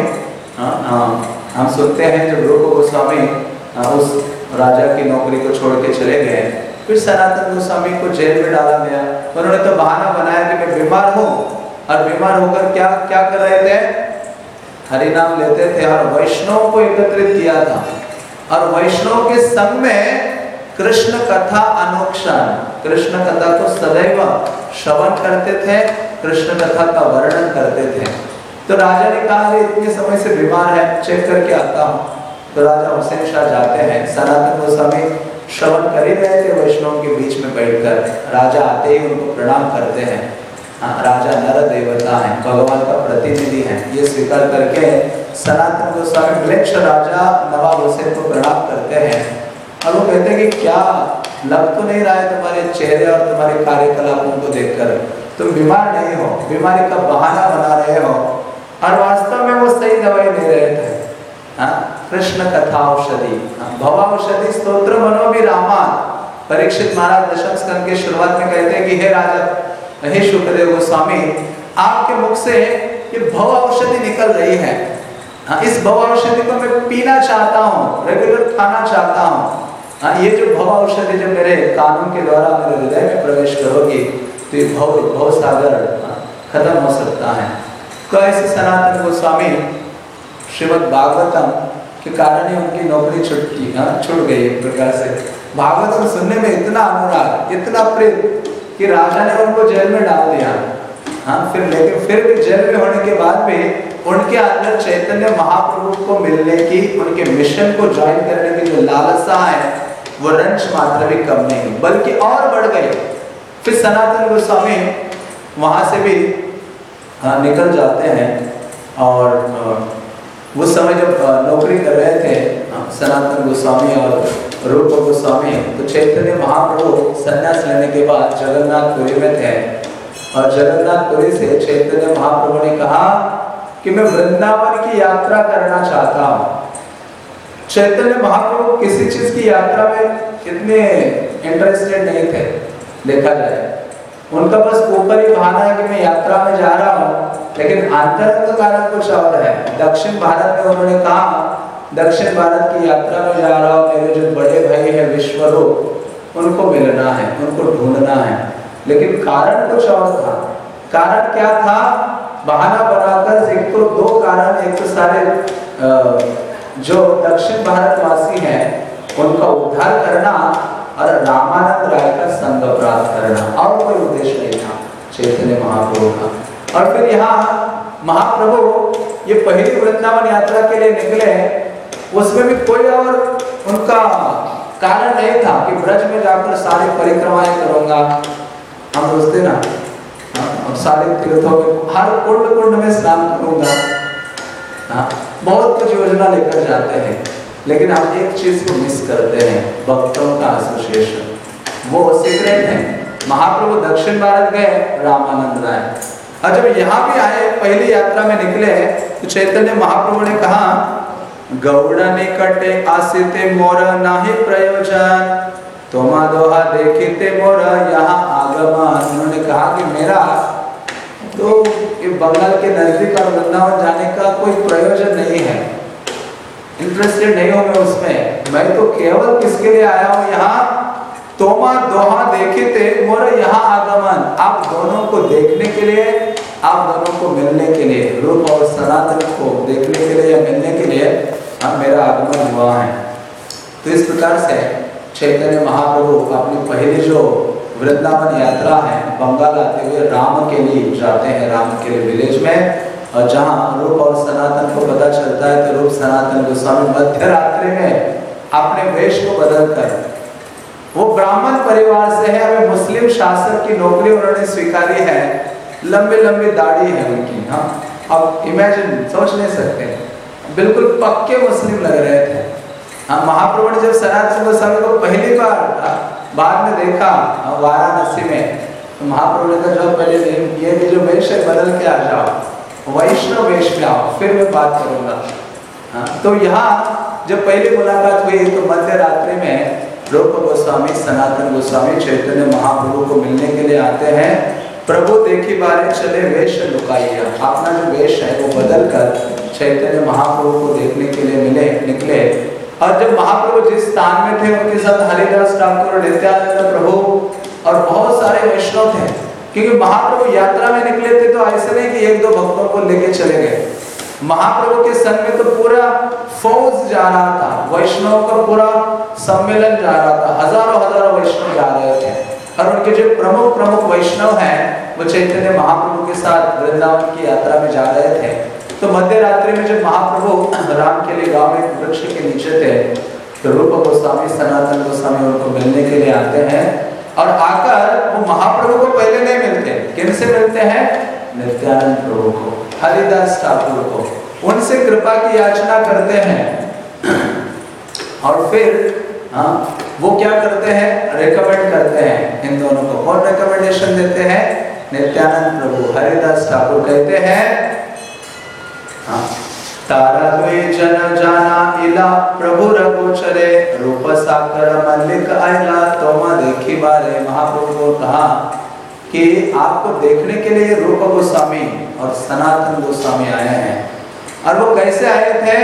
हम सुनते हैं जब रूप गोस्वामी उस राजा की नौकरी को छोड़ के चले गए, फिर सनातन गोस्वामी को जेल में डाला गया। उन्होंने तो बहाना बनाया कि मैं बीमार हूँ, और बीमार होकर क्या क्या कर रहे थे, हरि नाम लेते थे और वैष्णव को एकत्रित किया था, और वैष्णव के संग में कृष्ण कथा अनुक्षण, कृष्ण कथा को सदैव श्रवण करते थे, कृष्ण कथा का वर्णन करते थे। तो राजा ने कहा अरे इतने समय से बीमार है, चेक करके आता हूँ। तो राजा हुसैन शाह जाते हैं, सनातन गोस्वामी श्रवण कर ही रहे थे वैष्णव के बीच में बैठकर। राजा आते ही उनको प्रणाम करते हैं। हाँ, राजा नर देवता है, भगवान का प्रतिनिधि है, ये स्वीकार करके सनातन गोस्वामी म्लेच्छ राजा नवाब हुसैन को प्रणाम करते हैं। और वो कहते हैं कि क्या लग तो नहीं रहा है तुम्हारे चेहरे और तुम्हारे कार्यकलापों को देखकर, तुम बीमार नहीं हो, बीमारी का बहाना बना रहे हो। और वास्तव में वो सही दवाई दे रहे थे। हाँ, कृष्ण कथा औषधि, भवाऔषधि स्तोत्र मनो भी रामान। परीक्षित महाराज दशम स्कंद के शुरुआत में कहते हैं कि हे राजा, हे शुक्रदेव गोस्वामी, आपके मुख से ये भव औषधि निकल रही है। हाँ, इस भव औषधि को मैं पीना चाहता हूँ, रेगुलर खाना चाहता हूँ। हाँ, ये जो भव औषधि जो मेरे कानों के द्वारा मेरे हृदय में प्रवेश करोगी तो ये भव भव सागर खत्म हो सकता है। तो ऐसे सनातन गोस्वामी श्रीमद् भागवतम के कारण ही उनकी नौकरी छुटकी हाँ छूट गई एक प्रकार से। भागवतम सुनने में इतना अनुराग, इतना प्रेम कि राजा ने उनको जेल में डाल दिया। हाँ, फिर लेकिन फिर भी जेल में होने के बाद भी उनके अंदर चैतन्य महाप्रभु को मिलने की, उनके मिशन को ज्वाइन करने की जो लालसा है वो रंच मात्र भी कम नहीं, बल्कि और बढ़ गई। फिर सनातन गोस्वामी वहां से भी हाँ, निकल जाते हैं। और उस समय जब नौकरी कर रहे थे सनातन गोस्वामी और रूप गोस्वामी, तो चैतन्य महाप्रभु संन्यास लेने के बाद जगन्नाथपुरी में थे। और जगन्नाथपुरी से चैतन्य महाप्रभु ने कहा कि मैं वृंदावन की यात्रा करना चाहता हूँ। चैतन्य महाप्रभु किसी चीज की यात्रा में इतने इंटरेस्टेड नहीं थे, देखा जाए। उनका बस ऊपर ही बहाना है कि मैं यात्रा में जा रहा हूँ, लेकिन आंतरिक कारण कुछ और है। दक्षिण भारत में उन्होंने कहा दक्षिण भारत की यात्रा में जा रहा हूँ, मेरे जो बड़े भाई है विश्वरूप उनको मिलना है, उनको ढूंढना है। लेकिन कारण कुछ और था। कारण क्या था? बहाना बनाकर एक तो दो कारण, एक तो सारे जो दक्षिण भारतवासी हैं उनका उद्धार करना और रामानंद राय का संग प्राप्त करना, और कोई उद्देश्य नहीं था चैतन्य महाप्रभु का। और फिर यहाँ महाप्रभु ये पहली वृंदावन यात्रा के लिए निकले, उसमें भी कोई और उनका कारण नहीं था कि ब्रज में जाकर सारी परिक्रमाएं करूंगा। हम सोचते ना, हम सारे तीर्थों में हर कुंड कुंड में स्नान करूंगा, हाँ, बहुत कुछ योजना लेकर जाते हैं, लेकिन हम एक चीज को मिस करते हैं, भक्तों का एसोसिएशन। वो सीक्रेट है। महाप्रभु दक्षिण भारत गए, रामानंद राय। और जब यहाँ भी आए, पहली यात्रा में निकले, तो चैतन्य महाप्रभु ने कहा गौड़ निकटे आसिते मोर नाही प्रयोजन, तोमा दोहा देखिते मोर यहाँ आगमन। उन्होंने कहा कि मेरा तो ये बंगाल के नजदीक और वृंदावन जाने का कोई प्रयोजन नहीं है, इंटरेस्टेड नहीं हूं मैं उसमें। मैं तो केवल किसके लिए आया हूं यहाँ? तोमा दोहा देखिते मोर यहाँ आगमन, आप दोनों को देखने के लिए, आप दोनों को मिलने के लिए, रूप और सनातन को देखने के लिए या मिलने के लिए अब मेरा आगमन हुआ है। तो इस प्रकार से चैतन्य महाप्रभु अपनी पहली जो वृंदावन यात्रा है, बंगाल आते हुए राम के लिए जाते हैं, राम के लिए विलेज में। और जहाँ रूप और सनातन को पता चलता है तो रूप सनातन गोस्वामी मध्य रात्रि में अपने वेश को बदलकर, वो ब्राह्मण परिवार से है, हमें मुस्लिम शासक की नौकरी उन्होंने स्वीकारी है, लंबी लंबी दाढ़ी है उनकी। हाँ, अब इमेजिन, सोच नहीं सकते, बिल्कुल पक्के मुस्लिम लग रहे थे। हाँ, महाप्रभु ने जब सनातन गोस्वामी को पहली बार बाद में देखा वाराणसी में, तो महाप्रभु ने कहा जो पहले ये भी जो वेश है बदल के आ जाओ, वैष्णव वेश में आओ, फिर मैं बात करूंगा। हाँ, तो यहाँ जब पहली मुलाकात हुई तो मध्य रात्रि में रूप गोस्वामी, सनातन गोस्वामी चैतन्य महाप्रभु को मिलने के लिए आते हैं। प्रभु देखी बारे चले वेश लुकाइया, अपना जो वेश है वो बदल कर चैतन्य महाप्रभु को देखने के लिए मिले निकले। और जब महाप्रभु जिस स्थान में थे उनके साथ हरिदास ठाकुर, नित्यानंद प्रभु और बहुत सारे वैष्णव थे, क्योंकि महाप्रभु यात्रा में निकले थे तो ऐसे नहीं कि एक दो भक्तों को लेके चले गए। महाप्रभु के संग में तो पूरा फौज जा रहा था, वैष्णव का पूरा सम्मेलन जा रहा था, हजारों हजारों वैष्णव जा रहे थे। और उनके जो प्रमुख प्रमुख वैष्णव हैं वो चैतन्य महाप्रभु के साथ वृंदावन की यात्रा में जा रहे थे। तो मध्य रात्रि में जब महाप्रभु राम के लिए गांव में वृक्ष के नीचे थे, तो रूप गोस्वामी सनातन गोस्वामी उनको मिलने के लिए आते हैं और आकर वो महाप्रभु को पहले नहीं मिलते, किनसे मिलते हैं? नित्यानंद प्रभु को, हरिदास ठाकुर को, उनसे कृपा की याचना करते हैं और फिर हाँ वो क्या करते हैं? रेकमेंड करते हैं इन दोनों को। कौन रेकमेंडेशन देते हैं? नित्यानंद प्रभु। हरिदास ठाकुर कहते हैं हाँ, तारा द्वे जन जाना इला प्रभु रघुचरे रूप साकर मल्लिक आइला तोमा देखी बारे। महाप्रभु को कहा कि आपको देखने के लिए रूप गोस्वामी और सनातन गोस्वामी आए हैं। और वो कैसे आए थे?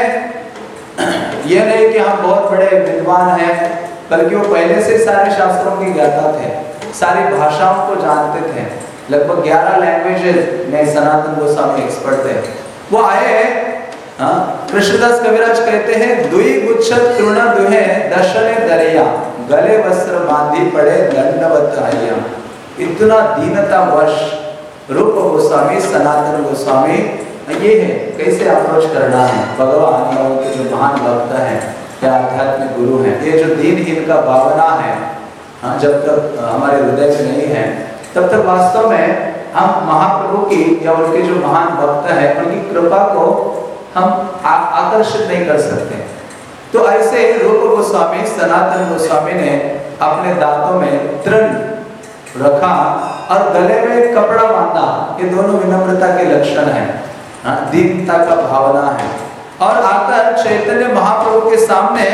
ये नहीं कि हम बहुत बड़े विद्वान हैं, बल्कि वो पहले से सारे शास्त्रों की ज्ञाता थे, सारी भाषाओं को जानते थे, लगभग ग्यारह लैंग्वेजेस में सनातन गोस्वामी एक्सपर्ट थे। वो आए, कृष्णदास कविराज कहते हैं दुई गुच्छत तृण दुहे दशने दरिया गले वस्त्र बांधी पड़े दंडवत आया। इतना दीनता वश रूप गोस्वामी सनातन गोस्वामी ये है कैसे अप्रोच करना है भगवान और के जो महान भक्त हैं या आध्यात्मिक गुरु हैं। ये जो दीनहीन का भावना है हाँ, जब तक हमारे हृदय में नहीं है तब तक वास्तव में हम महाप्रभु की या उनके जो महान भक्त हैं उनकी कृपा को हम आ, आकर्षित नहीं कर सकते। तो ऐसे रूप गोस्वामी सनातन गोस्वामी ने अपने दांतों में तृण रखा और गले में कपड़ा बांधा। ये दोनों विनम्रता के लक्षण हैं, दीनता का भावना है। और आकर चैतन्य महाप्रभु के सामने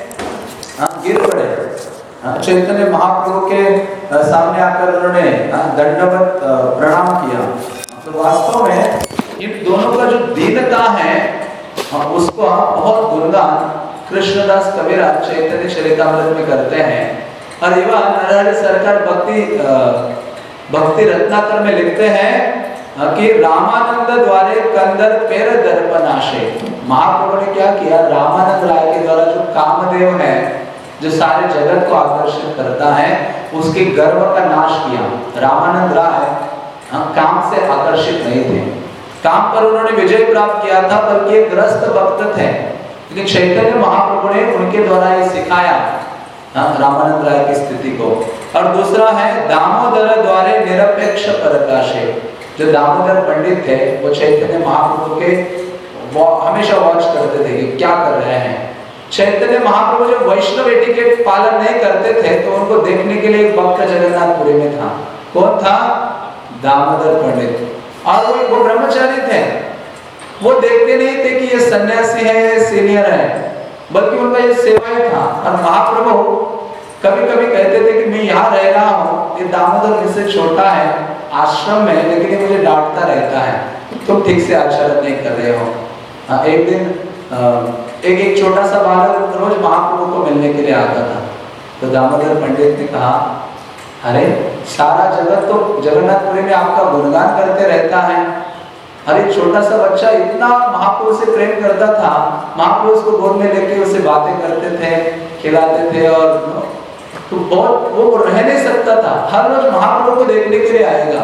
गिर पड़े। चैतन्य महाप्रभु के सामने आकर उन्होंने दंडवत प्रणाम किया। तो वास्तव में इन दोनों का जो दीनता है उसको बहुत गुणगान कृष्णदास कविराज चैतन्य चरितामृत में करते हैं। और युवा नरहरि सरकार भक्ति भक्ति रत्नाकर में लिखते हैं कि रामानंद द्वारे कंदर पेर दर्पनाशे। महाप्रभु ने क्या किया? रामानंद राय के द्वारा जो कामदेव है जो सारे जगत को आकर्षित करता है उसके गर्व का नाश किया। रामानंद राय काम से आकर्षित नहीं थे, काम पर उन्होंने विजय प्राप्त किया था, बल्कि एक ग्रस्त भक्त थे। लेकिन चैतन्य महाप्रभु ने उनके द्वारा ये सिखाया रामानंद राय की स्थिति को। और दूसरा है दामोदर द्वारे निरपेक्ष प्रकाशे। जो दामोदर पंडित थे वो चैतन्य महाप्रभु के हमेशा वॉच करते थे कि क्या कर रहे हैं। चैतन्य महाप्रभु जब वैष्णव एटिकेट पालन नहीं करते थे तो उनको देखने के लिए एक भक्त जगन्नाथपुरी में था। कौन था? दामोदर पंडित। और वो वो ब्रह्मचारी थे, वो देखते नहीं थे कि ये सन्यासी है ये सीनियर है, बल्कि उनका ये सेवाएं था। और महाप्रभु कभी कभी कहते थे कि मैं यहाँ रह रहा हूँ, ये दामोदर मुझसे छोटा है आश्रम में, लेकिन ये मुझे डांटता रहता है, तुम ठीक से आचरण नहीं कर रहे हो। एक दिन एक एक छोटा सा बालक रोज महाप्रभु को मिलने के लिए आता था। तो दामोदर पंडित ने कहा, अरे सारा जगत तो जगन्नाथपुरी में आपका गुणगान करते रहता है, अरे छोटा सा बच्चा इतना महाप्रभु से प्रेम करता था, महाप्रभु उसको गोद में लेके उससे बातें करते थे, खिलाते थे, और तो बहुत वो रह नहीं सकता था, हर रोज महाप्रभु को देखने के लिए आएगा।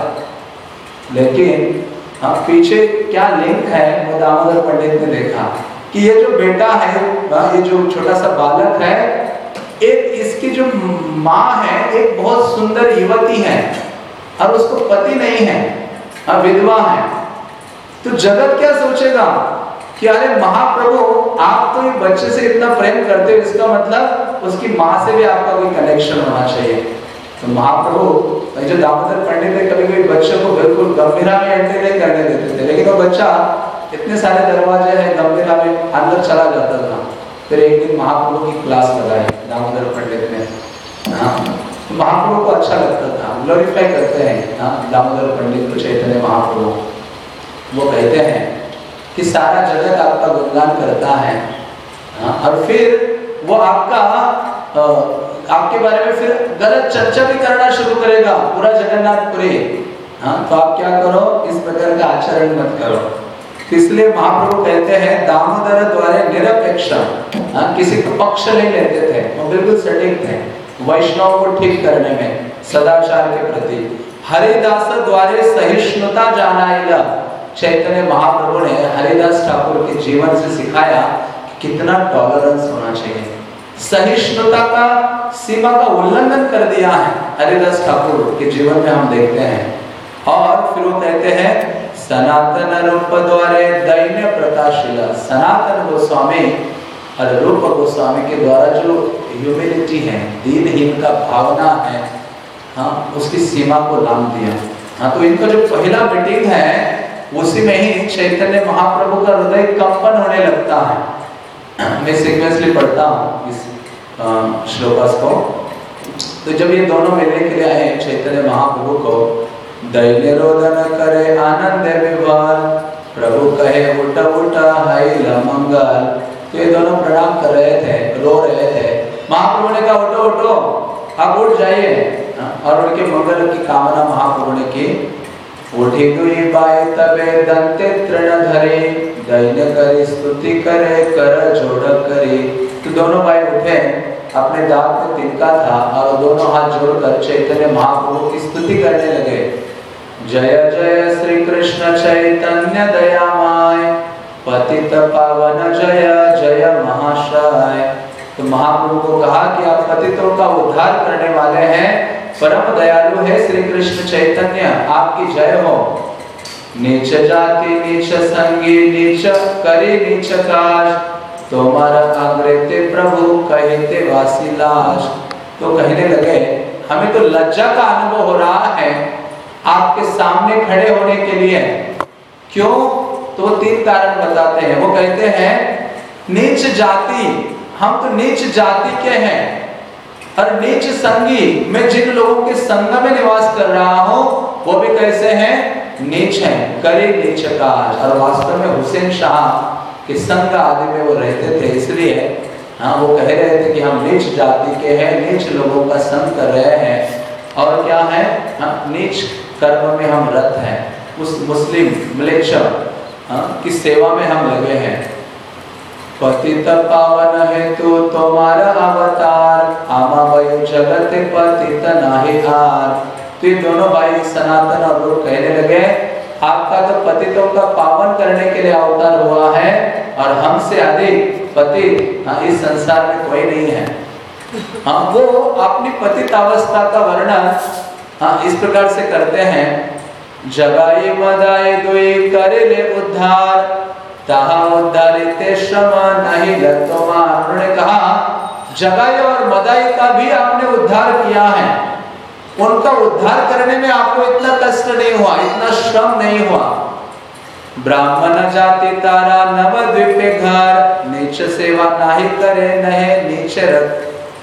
लेकिन हाँ, पीछे क्या लिंक है वो दामोदर पंडित ने देखा कि ये जो बेटा है, ये जो छोटा सा बालक है, एक इसकी जो माँ है एक बहुत सुंदर युवती है और उसको पति नहीं है, विधवा है। तो जगत क्या सोचेगा कि अरे महाप्रभु आप तो एक बच्चे से इतना प्रेम करते हो, इसका मतलब उसकी माँ से भी आपका कोई कनेक्शन होना चाहिए। तो महाप्रभु जो दामोदर पंडित है कभी कभी बच्चे को बिल्कुल गंभीरा में एंट्री नहीं करने देते थे, लेकिन वो बच्चा इतने सारे दरवाजे हैं गंभीरा में अंदर चला जाता था। फिर एक दिन महाप्रभु की क्लास लगाई दामोदर पंडित ने। हाँ, महाप्रभु को अच्छा लगता था, ग्लोरीफाई करते हैं हाँ, दामोदर पंडित को चैतन्य महाप्रभु। वो कहते हैं कि सारा जगत आपका गुणगान करता है हाँ, और फिर वो आपका आ, आपके बारे में फिर गलत चर्चा भी करना शुरू करेगा पूरा जगन्नाथपुरी। हाँ, तो आप क्या करो, इस प्रकार का आचरण मत करो। इसलिए महाप्रभु कहते हैं दामोदर द्वारे निरपेक्ष, किसी का पक्ष नहीं लेते थे, वो बिल्कुल सटीक थे वैष्णव को ठीक करने में, सदाचार के प्रति। हरिदास द्वारे सहिष्णुता जानाइला, चैतन्य महाप्रभु ने हरिदास ठाकुर के जीवन से सिखाया कि कितना टॉलरेंस होना चाहिए, सहिष्णुता का सीमा का उल्लंघन कर दिया है हरिदास ठाकुर के जीवन में हम देखते हैं। और फिर वो कहते हैं सनातन रूप द्वारे दैन्य प्रकाशिला, सनातन गोस्वामी और रूप गोस्वामी के द्वारा जो ह्यूमिलिटी है, दीनहीन का भावना है, हाँ, उसकी सीमा को लांघ दिया। हाँ, तो इनका जो पहला मीटिंग है उसी में ही चैतन्य महाप्रभु का हृदय कंपन होने लगता है। मैं सीक्वेंसली पढ़ता हूँ इस श्लोकास को। तो जब ये दोनों मिलने के लिए आए चैतन्य महाप्रभु को, दैन्य रोदन करे आनंद विभल, प्रभु कहे उठा उठा हाय मंगल। तो ये दोनों प्रणाम कर रहे थे, रो रहे थे। महाप्रभु ने कहा उठो उठो, आप उठ जाइए, और उनके मंगल की कामना महाप्रभु ने की। उठी दुई बाई तबे दंते तृण धरे, दैन्य करे स्तुति करे कर जोड़ करे। तो दोनों भाई उठे, अपने दांत में तिनका था और दोनों हाथ जोड़कर चैतन्य महाप्रभु की स्तुति करने लगे। जय जय श्री कृष्ण चैतन्य दयामय, पतित पावन जय जय महाशय। तो महाप्रभु को कहा कि आप पतितों का उद्धार करने वाले हैं, परम दयालु है श्री कृष्ण चैतन्य, आपकी जय हो। नीच जाति नीच संगी नीच करे नीच काज, तुम्हारा आग्रहते प्रभु कहते वासी लाज। तो कहने लगे हमें तो लज्जा का अनुभव हो रहा है आपके सामने खड़े होने के लिए। क्यों? तो तीन कारण बताते हैं। वो कहते हैं नीच जाति, हम तो नीच जाति के हैं, और नीच संगी, मैं जिन लोगों के संग में निवास कर रहा हूँ वो भी कैसे हैं? नीच हैं, करे नीच काज। और वास्तव में हुसैन शाह के संग आदि में वो रहते थे, इसलिए हाँ वो कह रहे थे कि हम नीच जाति के हैं, नीच लोगों का संग कर रहे हैं, और क्या है, हम नीच कर्म में हम रत हैं, उस मुस्लिम म्लेच्छ की सेवा में हम लगे हैं। पतित पावन हेतु तुम्हारा अवतार, आमा वयु जगत पतित नाहि हार। तो ये दोनों भाई सनातन और रूप कहने लगे आपका तो पतितों का पावन करने के लिए अवतार हुआ है, और हमसे अधिक पतित हाँ, इस संसार में कोई नहीं है। हाँ, वो अपनी पतित अवस्था का वर्णन हाँ इस प्रकार से करते हैं। जगाई मदाई दुई करे ले उद्धार, तहा उद्धारिते श्रम नहीं लतोमार। उन्होंने कहा जगाई और मदाई का भी आपने उद्धार किया है, उनका उद्धार करने में आपको इतना कष्ट नहीं हुआ, इतना श्रम नहीं हुआ। ब्राह्मण जाति तारा नवद्वीपे घर, नीच सेवा नहीं करे नहे नीच रत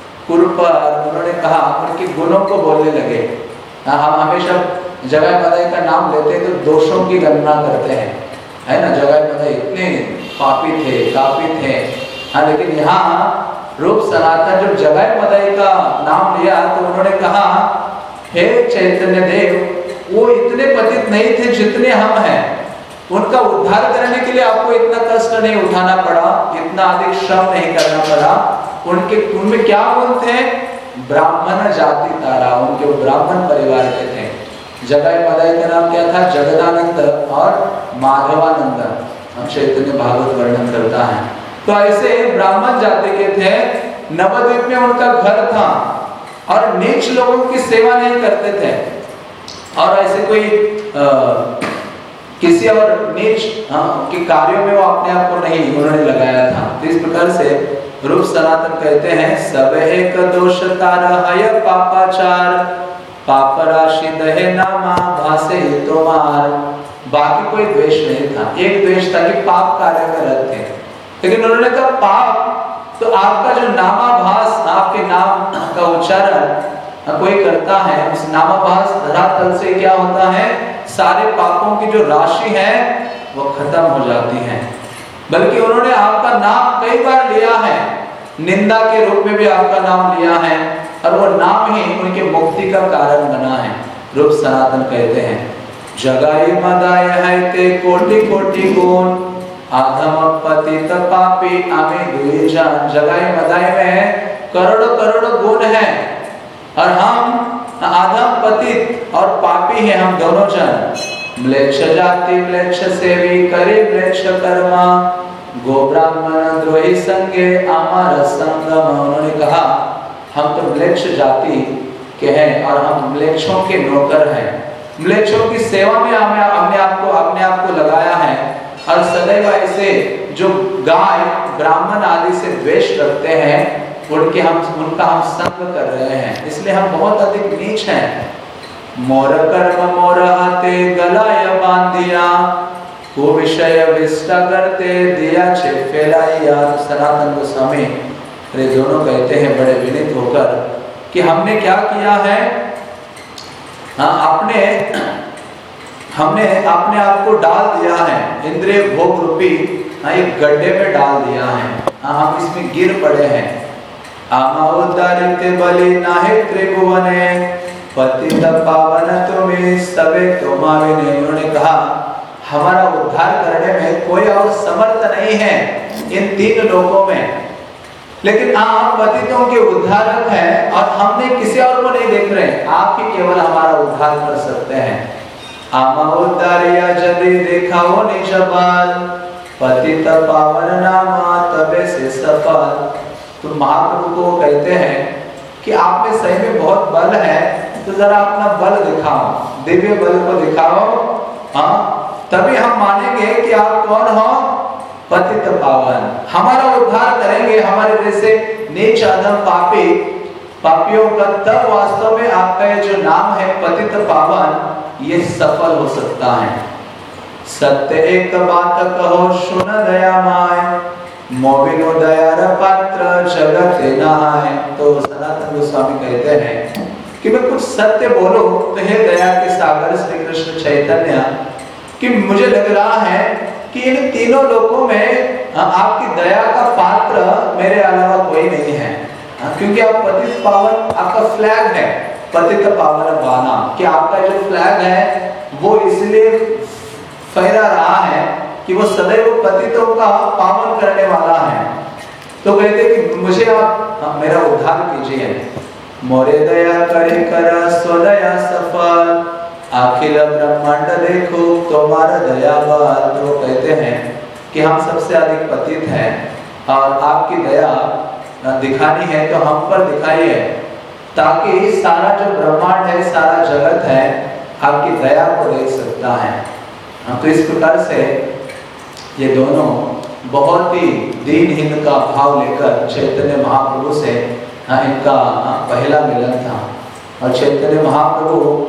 कुरपर। उन्होंने कहा उनके गुणों को बोलने लगे। हम हमेशा जगाई मदाई का नाम लेते हैं तो दोषों की गणना करते हैं, है ना। जगाई मदाई इतने पापी थे, कापी थे, हाँ, लेकिन यहाँ रूप सनातन जब जगाई मदाई का नाम लिया तो उन्होंने कहा हे चैतन्य देव, वो इतने पतित नहीं थे जितने हम हैं, उनका उद्धार करने के लिए आपको इतना कष्ट नहीं उठाना पड़ा, इतना अधिक श्रम नहीं करना पड़ा। उनके उनमें क्या गुण थे? ब्राह्मण जाति तारा, उनके ब्राह्मण परिवार के थे। जगाई मदाई का नाम क्या था? जगदानंद और माधवानंद, हम चैतन्य भागवत वर्णन करता है। तो ऐसे ब्राह्मण जाति के थे, नवद्वीप में उनका घर था, और नीच लोगों की सेवा नहीं करते थे, और ऐसे कोई आ, किसी और नीच हाँ, के कार्यों में वो अपने आप को नहीं उन्होंने लगाया था। तो इस प्रकार से रूप सनातन कहते हैं सब एक दोष तारा हय पापाचार, पाप राशि दहे नामा भासे तोमार। बाकी कोई द्वेष नहीं था, एक द्वेष था कि पाप कार्य में रत थे। लेकिन उन्होंने कहा पाप तो आपका जो नामाभास, आपके नाम का उच्चारण कोई करता है, उस नामाभास धरातल से क्या होता है, सारे पापों की जो राशि है वो खत्म हो जाती है। बल्कि उन्होंने आपका नाम कई बार लिया है, निंदा के रूप में भी आपका नाम लिया है, और वो नाम ही उनके मुक्ति का कारण बना है। रूप सनातन कहते हैं जगाई मदाय है ते कोटि कोटि गुण, आधम पतित पापी आमे दुई जान। जगाई मदाई में करोड़ों करोड़ों गुण हैं, और हम आधम पतित और पापी हैं हम दोनों जन। म्लेच्छ जाति म्लेच्छ सेवी करे म्लेच्छ कर्मा, गो ब्राह्मण द्रोही संगे आमार संगम। उन्होंने कहा हम तो म्लेच्छ जाति के हैं और हम म्लेच्छों के नौकर हैं, म्लेच्छों की सेवा में हमें अपने आप को अपने आप को लगाया है और सदैव ऐसे जो गाय ब्राह्मण आदि से द्वेष रखते हैं उनके हम उनका हम संग कर रहे हैं, इसलिए हम बहुत अधिक नीच हैं। मोर कर्म मोर हाथे गलाय बांधिया, को विषय विष्टा करते दिया छे फैलाइया। सनातन गोस्वामी ये दोनों कहते हैं बड़े विनीत होकर कि हमने क्या किया है, हाँ अपने हमने अपने आप को डाल दिया है इंद्रिय भोग रूपी हाँ एक गड्ढे में डाल दिया है, हाँ हम इसमें गिर पड़े हैं। आमा उद्धारित बलि नाहे त्रिभुवने, पतित पावन तुम्हें सबे तुम्हारे। उन्होंने कहा हमारा उद्धार करने में कोई और समर्थ नहीं है इन तीन लोकों में, लेकिन आप पतितों के उद्धारक हैं और हमने किसी और को नहीं देख रहे, आप ही केवल हमारा उद्धार कर सकते हैं। आमा उद्धारिया यदि देखाओ निज बल, पतित पावन नामा तबे से सफल। तो महाप्रभु को कहते हैं कि आप में सही में बहुत बल है, तो जरा अपना बल दिखाओ, दिव्य बल को दिखाओ, हाँ तभी हम मानेंगे कि आप कौन हो, पतित पावन, हमारा उद्धार करेंगे। हमारे जैसे नीच अधम पापी पापियों का तब वास्तव में आपका ये जो नाम है पतित पावन ये सफल हो सकता है। सत्य एक बात कहो सुन दया माय, मोबिनो दया पात्र जगत नहाय। तो सनातन गोस्वामी कहते हैं कि मैं कुछ सत्य बोलो तो हे दया के सागर श्री कृष्ण चैतन्य, कि मुझे लग रहा है कि इन तीनों लोकों में आपकी दया का पात्र मेरे अलावा कोई नहीं है, क्योंकि आप पतित पावन आपका फ्लैग है, पतित पावन बाना, कि आपका जो फ्लैग है वो इसलिए फहरा रहा है कि वो सदैव पतितों का पावन करने वाला है। तो कहते कि मुझे आप मेरा उद्धार कीजिए। मोरे दया करे कर स्वदया सफल, अखिल ब्रह्मांड देखो तुम्हारा दया बल। तो कहते हैं कि हम सबसे अधिक पतित हैं और आपकी दया दिखानी है तो हम पर दिखाइए, ताकि सारा जो ब्रह्मांड है सारा जगत है आपकी दया को देख सकता है। तो इस प्रकार से ये दोनों बहुत ही दीनहीन का भाव लेकर चैतन्य महाप्रभु से इनका पहला मिलन था और चैतन्य महाप्रभु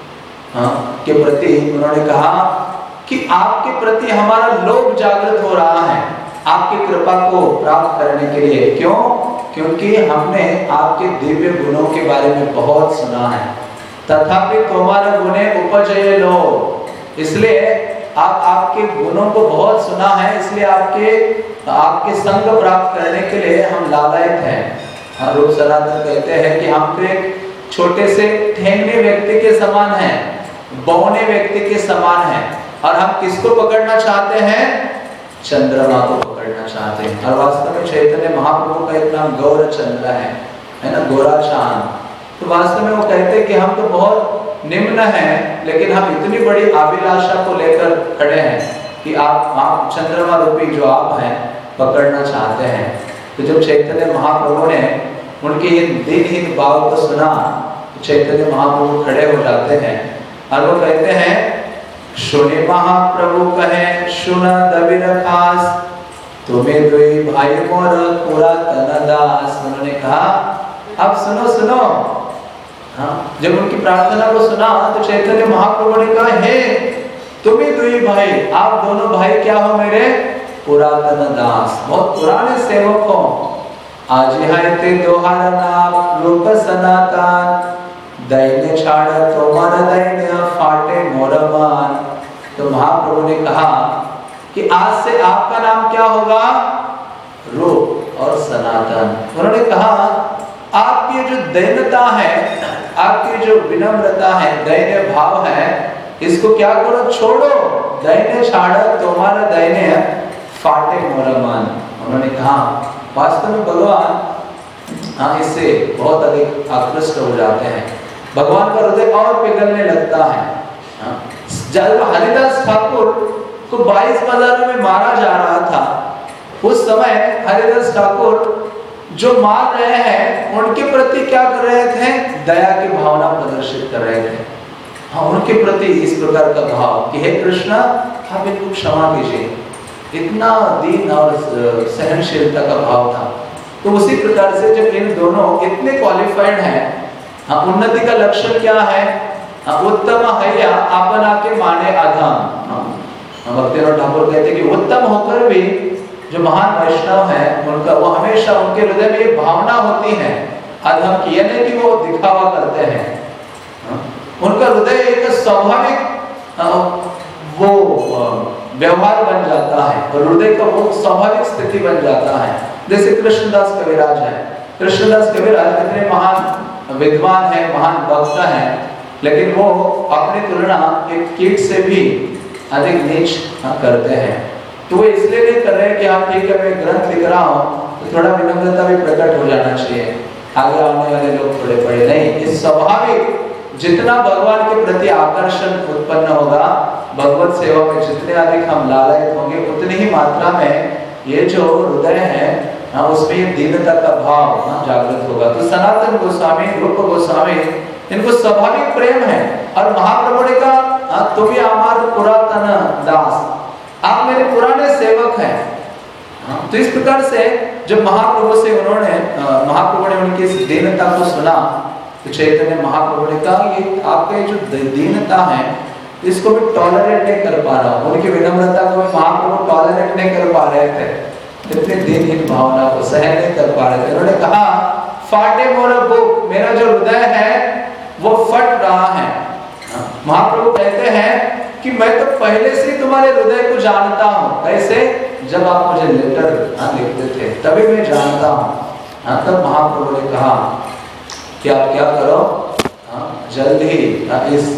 के प्रति उन्होंने कहा कि आपके प्रति हमारा लोभ जागृत हो रहा है आपकी कृपा को प्राप्त करने के लिए। क्यों? क्योंकि हमने आपके दिव्य गुणों के बारे में बहुत सुना है। तथापि तुम्हारे गुणे उपजय लो, इसलिए आप आपके गुणों को बहुत सुना है, इसलिए आपके आपके संग प्राप्त करने के लिए हम लालायित हैं। रूप सनातन कहते हैं कि हम तो एक छोटे से ठेंगने व्यक्ति के समान हैं, बौने व्यक्ति के समान हैं, और हम किसको पकड़ना चाहते हैं? चंद्रमा को पकड़ना चाहते हैं। और वास्तव में चैतन्य महाप्रभु का एक नाम गौर चंद्र है, है ना, गोरा चांद। तो वास्तव में वो कहते हैं कि हम तो बहुत निम्न हैं, लेकिन हम इतनी बड़ी अभिलाषा को लेकर खड़े हैं कि आप आप चंद्रमा रूपी जो आप हैं पकड़ना चाहते हैं। तो जब चैतन्य महाप्रभु ने उनके इन दिनहीन भाव को सुना तो चैतन्य महाप्रभु खड़े हो जाते हैं और वो कहते हैं, सुने महाप्रभु कहे सुन दबिर खास, तुम्हें दुई भाई मोर पुरातन दास। उन्होंने कहा अब सुनो सुनो। हाँ, जब उनकी प्रार्थना को सुना तो चैतन्य महाप्रभु ने कहा, हे तुम्हें दुई भाई, आप दोनों भाई क्या हो मेरे? पुरातन दास, बहुत पुराने सेवक हो। आज है ते दोहार नाम रूप सनातन, दैन्य छाड़ तुम्हारा दैन्य फाटे मोर मान। तो महाप्रभु ने कहा कि आज से आपका नाम क्या होगा? रूप और सनातन। उन्होंने कहा आपकी जो दैन्यता है, आपकी जो विनम्रता है, दैन्य भाव है, इसको क्या करो? छोड़ो। दैन्य छाड़ तुम्हारा दैन्य फाटे मोर मान। उन्होंने कहा वास्तव में भगवान हाँ इससे बहुत अधिक आकृष्ट हो जाते हैं, भगवान का हृदय और पिघलने लगता है। हाँ, जब हरिदास ठाकुर को बाईस बाजारों में मारा जा रहा था, उस समय हरिदास ठाकुर जो मार रहे हैं उनके प्रति क्या कर रहे थे? दया की भावना प्रदर्शित कर रहे थे। हाँ, उनके प्रति इस प्रकार का भाव कि हे कृष्ण, आप इनको क्षमा कीजिए। इतना दीन और सहनशीलता का भाव था। तो उसी प्रकार से जब इन दोनों इतने क्वालिफाइड हैं, हाँ, उन्नति का लक्षण क्या है? हाँ, उत्तम हैया अपना के माने अधम। हाँ, भक्तिनाथ ठाकुर कहते हैं कि उत्तम होकर भी जो महान वैष्णव हैं, उनका वो हमेशा उनके हृदय में ये भावना होती है अधम की, यानी कि वो दिखावा करते हैं। उनका हृदय एक स्वाभाविक वो व्यवहार बन जाता है और हृदय का वो स्वाभाविक स्थिति बन जाता है। जैसे कृष्णदास कविराज है। कृष्णदास कविराज कितने महान विद्वान हैं, महान वक्ता हैं, लेकिन वो अपनी तुलना एक कीट से भी अधिक नीच करते हैं। तो वो इसलिए नहीं कर रहे कि हाँ ठीक है, मैं ग्रंथ लिख रहा हूँ तो थोड़ा विनम्रता भी प्रकट हो जाना चाहिए, आगे आने वाले लोग थोड़े पढ़े। नहीं, इस स्वाभाविक जितना भगवान के प्रति आकर्षण उत्पन्न होगा, भगवत सेवा में जितने अधिक हम लालयित होंगे, उतनी ही मात्रा में ये जो हृदय है उसमें ये दीनता का भाव जागृत होगा। तो सनातन गोस्वामी, रूप गोस्वामी, इनको स्वाभाविक प्रेम है। और महाप्रभु ने कहा तुम ही हमारे पुरातन दास, आप मेरे पुराने सेवक हैं। तो इस प्रकार से जब महाप्रभु से उन्होंने महाप्रभु ने उनकी इस दीनता को सुना, तो चैतन्य महाप्रभु ने कहा ये आपके जो दीनता है इसको भी टॉलरेट नहीं कर पा रहा हूँ। उनकी विनम्रता को भी महाप्रभु टॉलरेट नहीं कर पा रहे थे, इतने दीनहीन भावना को सहन नहीं कर पा रहे थे। उन्होंने कहा फाटे मोरा बुक, मेरा जो हृदय है वो फट रहा है। महाप्रभु कहते हैं कि मैं तो पहले से तुम्हारे हृदय को जानता हूँ। कैसे? जब आप मुझे लेटर लिखते थे तभी मैं जानता हूँ। तब महाप्रभु ने कहा कि आप क्या करो, जल्द ही इस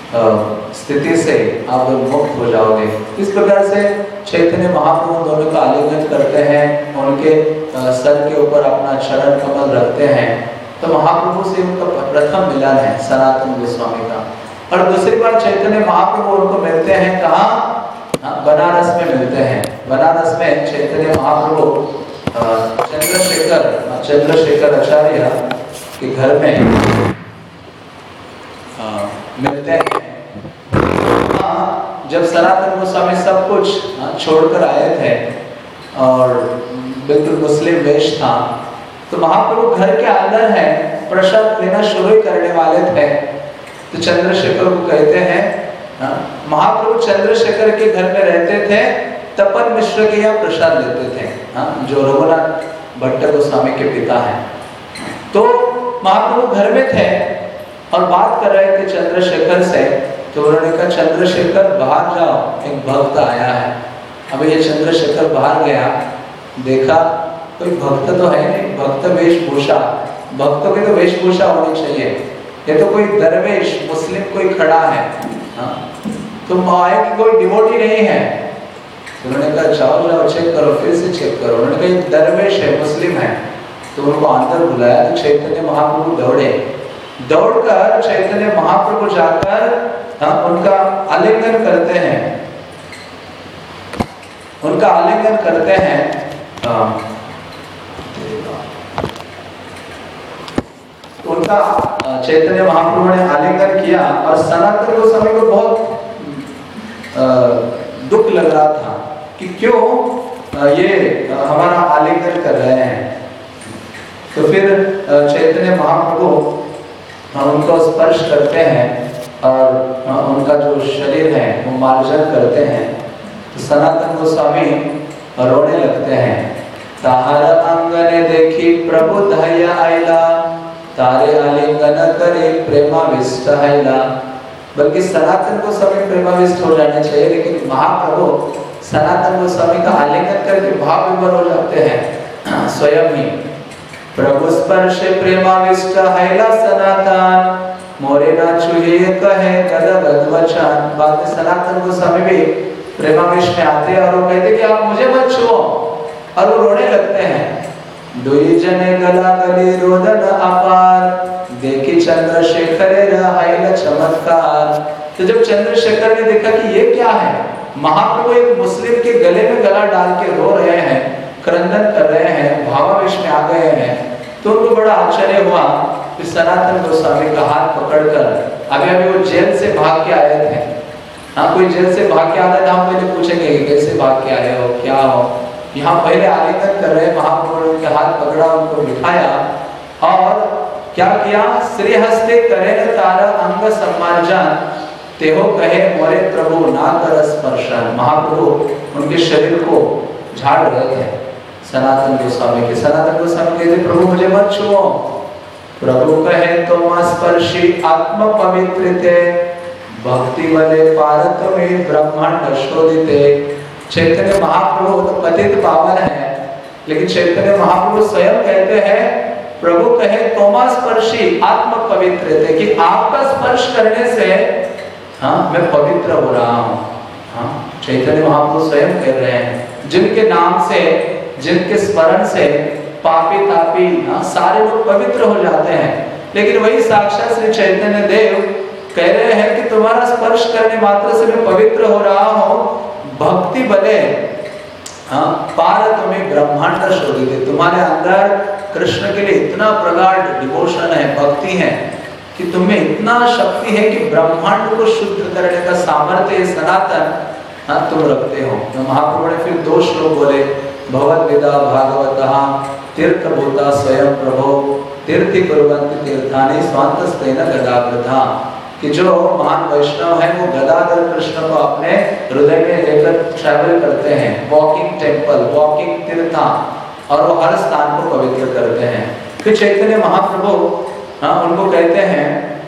स्थिति से आप मुक्त हो जाओगे। इस प्रकार से चैतन्य महाप्रभु दोनों का आलिंगन करते हैं, उनके सर के ऊपर अपना चरण कमल रखते हैं। तो महाप्रभु से उनका प्रथम मिलन है सनातन गोस्वामी का। और दूसरी बार चैतन्य महाप्रभु उनको मिलते हैं कहाँ? बनारस में मिलते हैं। बनारस में चैतन्य महाप्रभु चंद्रशेखर चंद्रशेखर आचार्य के घर में आ, मिलते हैं। हाँ, जब सनातन गोस्वामी सब कुछ छोड़कर आए थे और बिल्कुल मुस्लिम वेश था, तो महाप्रभु घर के अंदर है, प्रसाद लेना शुरू करने वाले थे। तो चंद्रशेखर को कहते हैं, महाप्रभु चंद्रशेखर के घर में रहते थे, तपन मिश्र के यहाँ प्रसाद लेते थे, जो रघुनाथ भट्ट गोस्वामी के पिता हैं। तो महाप्रभु घर में थे और बात कर रहे थे चंद्रशेखर से। तो उन्होंने कहा चंद्रशेखर बाहर जाओ, एक भक्त आया है। अब ये चंद्रशेखर बाहर गया, देखा कोई भक्त तो है नहीं, भक्त वेशभूषा, भक्तों की तो वेशभूषा होनी चाहिए, ये तो कोई दरवेश मुस्लिम कोई खड़ा है। हाँ, तो माया की कोई डिवोटी नहीं है। तो उन्होंने कहा जाओ जाओ चेक करो, फिर से चेक करो। उन्होंने कहा एक दरवेश है, मुस्लिम है। तो उनको अंदर बुलाया। तो चैतन्य महाप्रभु दौड़े, दौड़कर चैतन्य महाप्रभु जाकर हाँ, उनका आलिंगन करते हैं, उनका आलिंगन करते हैं। हाँ, उनका चैतन्य महाप्रभु ने आलिंगन किया और सनातन गोस्वामी को बहुत दुख लग रहा था कि क्यों ये हमारा आलिंगन कर रहे हैं। तो फिर चैतन्य महाप्रभु उनको स्पर्श करते हैं और उनका जो शरीर है वो मार्जन करते हैं। तो सनातन गोस्वामी रोने लगते हैं। ताहर अंगने देखी प्रभु दया आइला, तारे आलिंगन करे प्रेमाविष्ट हैला। बल्कि सनातन गोस्वामी प्रेमाविष्ट हो जाने चाहिए, लेकिन महाप्रभु सनातन गोस्वामी का आलिंगन करके भाव विभोर हो जाते हैं स्वयं ही। प्रभु स्पर्श प्रेमाविष्ट हैला सनातन, मोरे ना छुए कहे गदगद वचन। बाद में सनातन गोस्वामी भी प्रेमाविष्ट में आते हैं और वो कहते कि आप मुझे मत छुओ, और वो रोने लगते हैं। दुई जने गला गली रोदन अपार, देखी चंद्रशेखर हैला चमत्कार। तो जब चंद्रशेखर ने देखा कि ये क्या है, महाप्रभु एक मुस्लिम के गले में गला डाल के रो रहे हैं, क्रंदन कर रहे हैं, भावावेश में आ गए हैं, तो उनको बड़ा आश्चर्य हुआ। कि सनातन गोस्वामी का हाथ पकड़कर, अभी अभी वो जेल से भाग के आए थे, हाँ कोई जेल से भाग के आता है, हम पहले पूछेंगे कैसे भाग के आए हो, क्या हो, यहाँ पहले आलिंगन कर रहे, महाप्रभु ने उनके हाथ पकड़ा, उनको बिठाया और क्या किया, श्री हस्ते करे न तारा अंग सम्मार्जन, तेहो कहे मोरे प्रभु ना कर स्पर्शन। महाप्रभु उनके शरीर को झाड़ रहे थे सनातन गोस्वामी के। सनातन गोस्वामी कहते प्रभु मुझे मत छुओ। प्रभु कहे तो स्पर्शी आत्म पवित्रते, भक्ति बले पारत में ब्रह्मांड शोधिते। चैतन्य महाप्रभु तो पतित पावन है, लेकिन चैतन्य महाप्रभु स्वयं कहते हैं, प्रभु कहे तोमा स्पर्शी आत्म पवित्र थे, कि आपका स्पर्श करने से हाँ मैं पवित्र हो रहा हूँ। हाँ चैतन्य महाप्रभु स्वयं कह रहे हैं, जिनके नाम से, जिनके स्मरण से पापी तापी हाँ सारे लोग पवित्र हो जाते हैं। लेकिन वही साक्षात श्री चैतन्य देव कह रहे हैं कि तुम्हारा स्पर्श करने मात्र से मैं पवित्र हो रहा हूँ, भक्ति बले हाँ पार तुम्हें ब्रह्मांड शोधित। तुम्हारे अंदर कृष्ण के लिए इतना प्रगाढ़ डिवोशन है, भक्ति है, कि तुम्हें इतना शक्ति है कि ब्रह्मांड को शुद्ध करने का सामर्थ्य सनातन हाँ तुम रखते हो। तो महाप्रभु ने फिर दो श्लोक बोले, भगवद विदा भागवतः तीर्थ भूता स्वयं प्रभो तीर्थि कुर्वन्ति तीर्थानि स्वान्तस्तेन गदाग्रथा। कि जो महान वैष्णव है वो गदाधर कृष्ण को अपने हृदय में लेकर ट्रैवल करते हैं, वॉकिंग टेम्पल, वॉकिंग तीर्था, और वो हर स्थान को पवित्र करते हैं। फिर चैतन्य महाप्रभु हाँ उनको कहते हैं,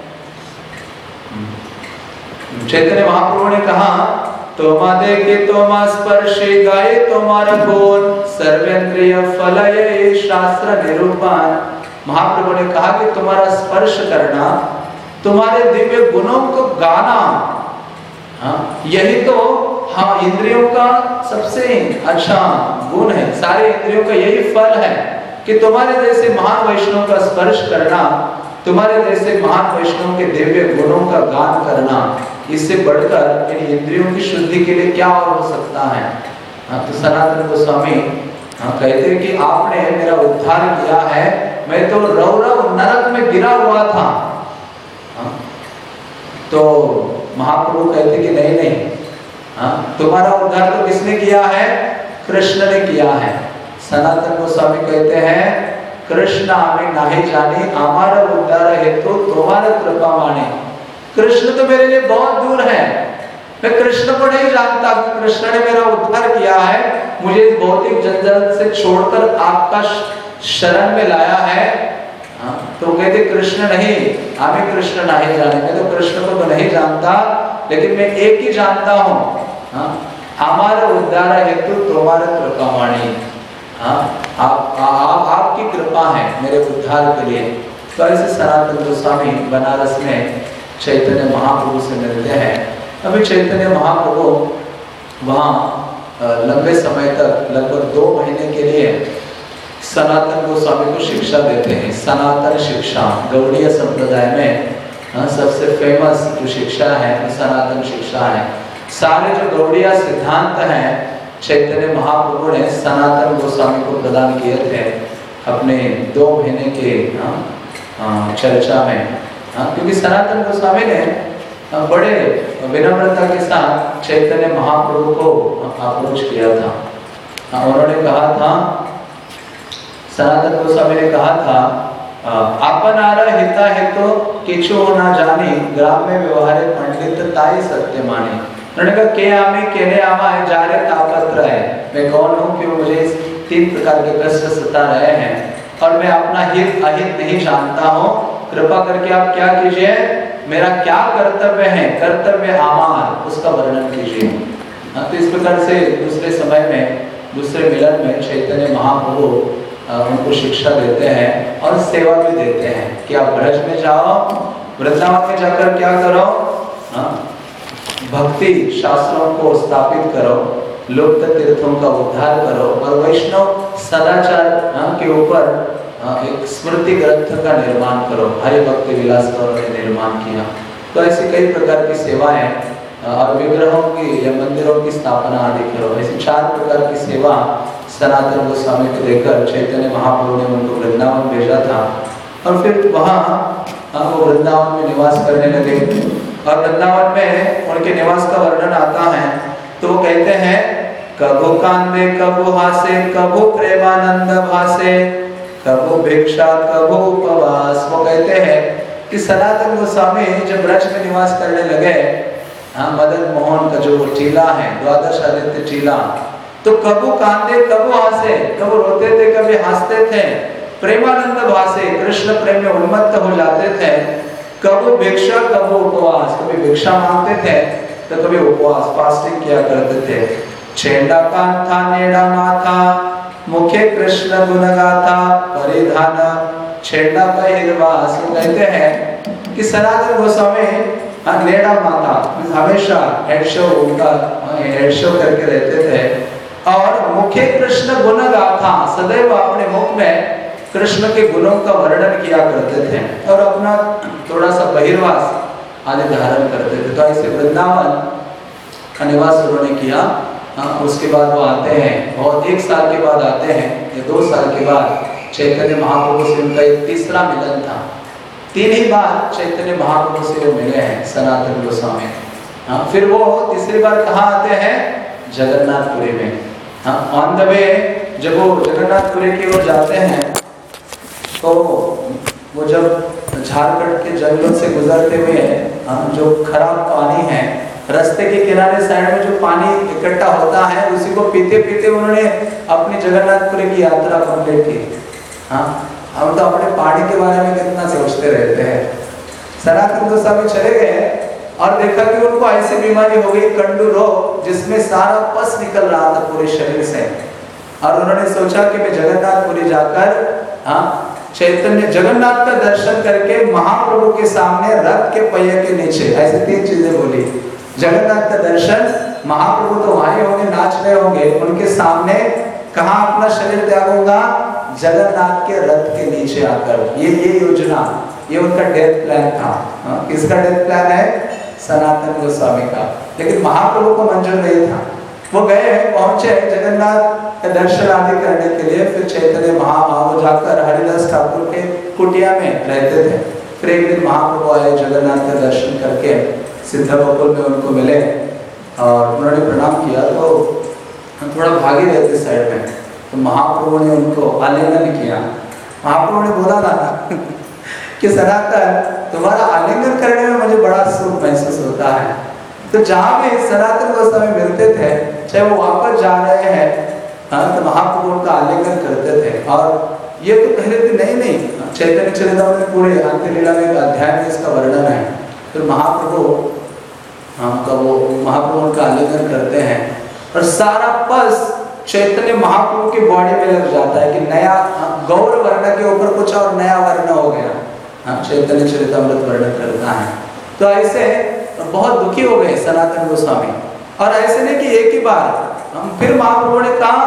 चैतन्य महाप्रभु ने कहा, तोमा देखे तोमा स्पर्शी गाये तुम्हारा गुण सर्वेंद्रिय फलये शास्त्र निरूपण। महाप्रभु ने कहा कि तुम्हारा स्पर्श करना, तुम्हारे दिव्य गुणों को गाना, हाँ यही तो हाँ इंद्रियों का सबसे अच्छा गुण है, सारे इंद्रियों का यही फल है कि तुम्हारे जैसे महान वैष्णव का स्पर्श करना, तुम्हारे जैसे महान वैष्णव के दिव्य गुणों का गान करना, इससे बढ़कर इन इंद्रियों की शुद्धि के लिए क्या और हो सकता है। हाँ तो सनातन गोस्वामी हाँ कहते हैं कि आपने मेरा उद्धार किया है, मैं तो रव रव नरक में गिरा हुआ था। हाँ? तो महाप्रभु कहते कि नहीं नहीं हाँ तुम्हारा उद्धार तो किसने किया है, कृष्ण ने किया है। सनातन गोस्वामी कहते हैं, कृष्ण हमें नहीं जानी हमारा उद्धार हेतु तो तुम्हारा कृपा माने। कृष्ण तो मेरे लिए बहुत दूर है, मैं कृष्ण को नहीं जानता, कृष्ण ने मेरा उद्धार किया है, मुझे इस भौतिक जंजाल से छोड़कर आपका शरण में लाया है। हाँ, तो कहते कृष्ण नहीं, हमें कृष्ण नहीं जाने, मैं तो कृष्ण को तो नहीं जानता, लेकिन मैं एक ही जानता हूँ, हाँ, हमारा उद्धार हेतु तुम्हारा कृपा वाणी। हाँ, आप, आप आपकी कृपा है मेरे उद्धार के लिए। तो ऐसे सनातन गोस्वामी बनारस में चैतन्य महाप्रभु से मिलते हैं। अभी चैतन्य महाप्रभु वहाँ लंबे समय तक, लगभग दो महीने के लिए सनातन गोस्वामी को शिक्षा देते हैं। सनातन शिक्षा गौड़ीय संप्रदाय में हाँ, सबसे फेमस जो शिक्षा है वो सनातन शिक्षा है। सारे जो गौड़ीय सिद्धांत हैं चैतन्य महाप्रभु ने सनातन गोस्वामी को प्रदान किए थे अपने दो महीने के हाँ, चर्चा में। हाँ, क्योंकि सनातन गोस्वामी ने बड़े विनम्रता के साथ चैतन्य महाप्रभु को अप्रोच किया था। हाँ, उन्होंने कहा था, सनातन गोस्वामी ने कहा था, आपनारा हिता हेतु किछु ना जानी ग्राम में व्यवहारे पंडित ताई सत्य माने। उन्होंने कहा के आमे केने आवा है जा रहे तापत्र है, मैं कौन हूँ कि मुझे इस तीन प्रकार के कष्ट सता रहे हैं और मैं अपना हित अहित नहीं जानता हूँ, कृपा करके आप क्या कीजिए, मेरा क्या कर्तव्य है, कर्तव्य आमार उसका वर्णन कीजिए। हाँ, तो इस प्रकार से दूसरे समय में, दूसरे मिलन में चैतन्य महाप्रभु उनको शिक्षा देते हैं और सेवा भी देते हैं कि आप ब्रज में जाओ, वृंदावन में जाकर क्या करो, हाँ, भक्ति शास्त्रों को स्थापित करो, लुप्त तीर्थों का उद्धार करो और वैष्णव सदाचार के ऊपर एक स्मृति ग्रंथ का निर्माण करो। हरि भक्ति विलास ने निर्माण किया। तो ऐसी कई प्रकार की सेवाएं और विग्रहों की या मंदिरों की स्थापना आदि करो, ऐसी चार प्रकार की सेवा सनातन गोस्वामी को देकर चैतन्य महाप्रभु ने उनको वृंदावन भेजा था। और फिर वहाँ वो वृंदावन में निवास करने लगे। और वृंदावन में उनके निवास का वर्णन आता है तो वो कहते हैं कबो कांदे कबो हासे कबो प्रेमानंद भासे कबो भिक्षा कबो उपवास। वो कहते हैं कि सनातन गोस्वामी जब ब्रज में निवास करने लगे, हाँ मदन मोहन का जो टीला है द्वादश आदित्य टीला, तो कबो कांदे कबो हासे, कबो रोते थे कभी हंसते थे, प्रेमानंद भासे कृष्ण प्रेम में उन्मत्त हो जाते थे, कबो भिक्षा कबो उपवास, कभी भिक्षा मांगते थे तो कभी उपवास फास्टिंग किया करते थे। छेंडा कांथा नेड़ा माथा मुखे कृष्ण गुण गाथा परिधान छेंडा पहिरवास। वो कहते हैं कि सनातन गोस्वामी नेड़ा माथा हमेशा हेड शो उनका हेड शो करके रहते थे और मुखे कृष्ण गुण गाथा, सदैव अपने मुख में कृष्ण के गुणों का वर्णन किया करते थे और अपना थोड़ा सा बहिर्वास आदि धारण करते थे। तो ऐसे वृंदावन का निवास उन्होंने किया। हाँ, उसके बाद वो आते हैं और एक साल के बाद आते हैं या दो साल के बाद चैतन्य महाप्रभु से उनका एक तीसरा मिलन था। तीन ही बार चैतन्य महाप्रभु से वो मिले हैं सनातन गोस्वामी। हाँ, फिर वो तीसरी बार कहाँ आते हैं? जगन्नाथपुरी में। हाँ, ऑन द वे जब वो जगन्नाथपुरी की ओर जाते हैं तो वो जब झारखंड के जंगलों से गुजरते हुए जो खराब पानी है, रास्ते के किनारे साइड में जो पानी इकट्ठा होता है उसी को पीते पीते उन्होंने अपनी जगन्नाथपुरी की यात्रा कंप्लीट की। हाँ, हम तो अपने पानी के बारे में कितना सोचते रहते हैं। सनातन गोस्वामी चले गए और देखा कि उनको ऐसी बीमारी हो गई कंडू रोग, जिसमें सारा पस निकल रहा था पूरे शरीर से। और उन्होंने सोचा कि मैं जगन्नाथपुरी जाकर हाँ चैतन्य जगन्नाथ का दर्शन करके महाप्रभु के सामने रथ के पहिए के नीचे, ऐसे तीन चीजें बोली। जगन्नाथ का दर्शन, महाप्रभु तो वहीं होंगे, नाच रहे होंगे, उनके सामने कहाँ अपना शरीर त्यागूंगा? जगन्नाथ के रथ के नीचे आकर। ये ये योजना, ये उनका डेथ प्लान था। हाँ, किसका डेथ प्लान है? सनातन गोस्वामी का। लेकिन महाप्रभु को मंजूर नहीं था। वो गए, पहुंचे जगन्नाथ का दर्शन आदि करने के लिए। फिर चैतन्य महाप्रभु जाकर हरिदास ठाकुर के कुटिया में रहते थे। फिर एक दिन महाप्रभु आए, जगन्नाथ का दर्शन करके सिद्ध बकुल में उनको मिले और उन्होंने प्रणाम किया। तो थोड़ा भागी रहते साइड में, तो महाप्रभु ने उनको आलिंगन किया। महाप्रभु ने बोला था कि सनातन, तुम्हारा आलिंगन करने में मुझे बड़ा सुख महसूस होता है। तो जहाँ भी सनातन गोस्वामी मिलते थे, चाहे वो वापस जा रहे हैं, तो महाप्रभु उनका आलिंगन करते थे। और ये तो पहले दिन नहीं नहीं चैतन्य चरितामृत पूरे अंत्य लीला में एक अध्याय में इसका वर्णन है। फिर महाप्रभु हम का वो महाप्रभु उनका आलिंगन करते हैं और सारा पस चैतन्य महाप्रभु की बॉडी में लग जाता है कि नया गौर वर्ण के ऊपर कुछ और नया वर्ण हो गया। हाँ, चैतन्य चरितामृत वर्णन करता है। तो ऐसे बहुत दुखी हो गए सनातन गोस्वामी। और ऐसे नहीं कि एक ही बार, हम फिर महाप्रभु ने कहा,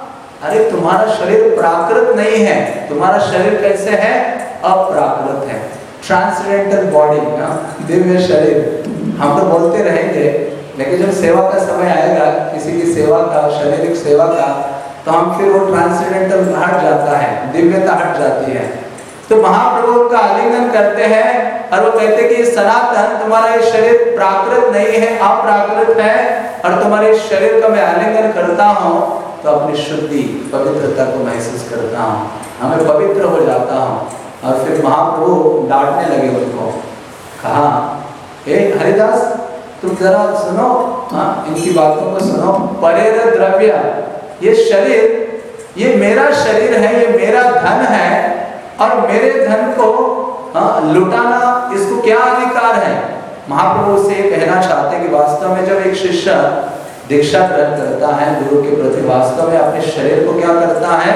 अरे तुम्हारा शरीर प्राकृत नहीं है, तुम्हारा शरीर कैसे है? अप्राकृत है, ट्रांसडेंटल बॉडी, दिव्य शरीर। हम तो बोलते रहेंगे, लेकिन जब सेवा का समय आएगा, किसी की सेवा का, शारीरिक सेवा का, तो हम फिर वो ट्रांसडेंटल हट जाता है, दिव्यता हट जाती है। तो महाप्रभु उनका आलिंगन करते हैं और वो कहते कि सनातन, तुम्हारा ये शरीर प्राकृत नहीं है, अप्राकृत है, और तुम्हारे शरीर का मैं आलिंगन करता हूँ तो अपनी शुद्धि, पवित्रता को महसूस करता हूँ, हमें पवित्र हो जाता हूँ। और फिर महाप्रभु डांटने लगे उनको, कहा, हे हरिदास, तुम जरा सुनो, हाँ, इनकी बातों को सुनो। परेर द्रव्य, ये शरीर, ये मेरा शरीर है, ये मेरा धन है, और मेरे धन को हाँ, लुटाना, इसको क्या अधिकार है? महाप्रभु से कहना चाहते हैं कि वास्तव में जब एक शिष्य दीक्षा ग्रहण करता है गुरु के प्रति, वास्तव में अपने शरीर को क्या करता है?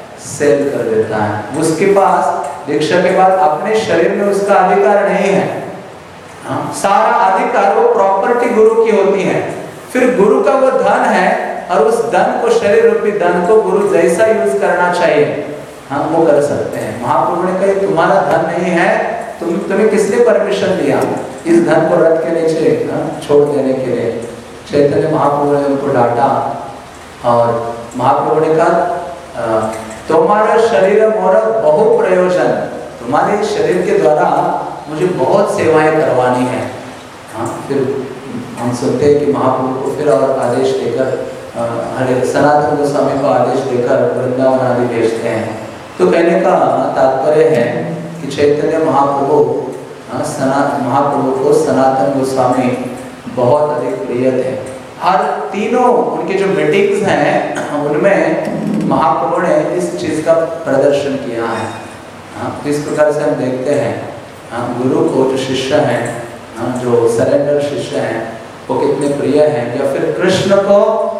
सेल कर देता है। उसके पास दीक्षा के बाद अपने शरीर में उसका अधिकार नहीं है। हाँ, सारा अधिकार वो प्रॉपर्टी गुरु की होती है। फिर गुरु का वो धन है और उस धन को, शरीर रूपी धन को गुरु जैसा यूज करना चाहिए, हम वो कर सकते हैं। महाप्रभु ने कहा तुम्हारा धन नहीं है, तुम तुम्हें किसने परमिशन दिया इस धन को रथ के नीचे छोड़ देने के लिए? चैतन्य महाप्रभु ने उनको डांटा और महाप्रभु ने कहा तुम्हारा शरीर मोर बहु प्रयोजन, तुम्हारे शरीर के द्वारा मुझे बहुत सेवाएं करवानी है। हाँ, फिर हम सुनते हैं कि महाप्रभु को फिर और आदेश देकर हरे सनातन गोस्वामी को आदेश देकर वृंदावन आदि भेजते हैं। तो कहने का तात्पर्य है कि चैतन्य महाप्रभु सनातन महाप्रभु को सनातन गोस्वामी बहुत अधिक प्रिय थे। हर तीनों उनके जो मीटिंग्स हैं उनमें महाप्रभु ने इस चीज का प्रदर्शन किया है। इस प्रकार से हम देखते हैं गुरु को जो शिष्य हैं, जो सरेंडर शिष्य हैं वो कितने प्रिय हैं, या फिर कृष्ण को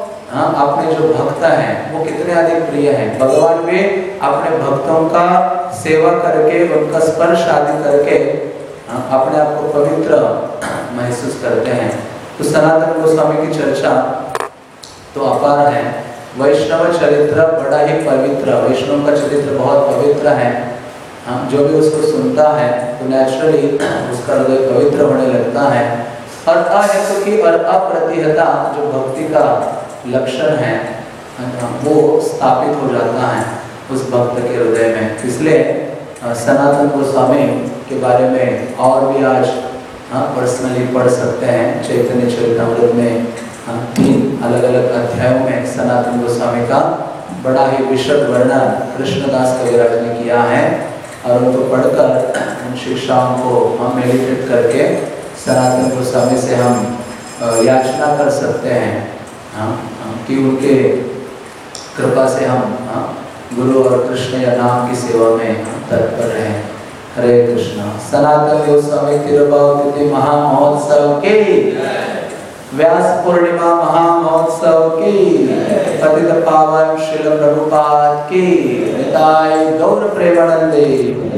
अपने जो भक्त हैं वो कितने अधिक प्रिय हैं। भगवान भी अपने भक्तों का सेवा करके उनका स्पर्श आदि करके अपने आप को पवित्र महसूस करते हैं। तो सनातन गोस्वामी की चर्चा तो अपार है। वैष्णव चरित्र बड़ा ही पवित्र, वैष्णव का चरित्र बहुत पवित्र है। जो भी उसको सुनता है तो नेचुरली उसका हृदय पवित्र होने लगता है और अहेतु की और अप्रतिहता जो भक्ति का लक्षण है वो स्थापित हो जाता है उस भक्त के हृदय में। इसलिए सनातन गोस्वामी के बारे में और भी आज पर्सनली पढ़ सकते हैं। चैतन्य चरितामृत में तीन अलग अलग अध्यायों में सनातन गोस्वामी का बड़ा ही विशद वर्णन कृष्णदास कविराज ने किया है और उनको पढ़कर उन शिक्षाओं को हम मेडिटेट करके सनातन गोस्वामी से हम याचना कर सकते हैं कि उनके कृपा से हम गुरु और कृष्ण या नाम की सेवा में तत्पर रहें। हरे कृष्णा। सनातन गोस्वामी तिरुभाव तिथि महामहोत्सव की, व्यास पूर्णिमा महामहोत्सव की, पतित पावन श्रील प्रभुपाद की, निताय गौर प्रेमानंदे।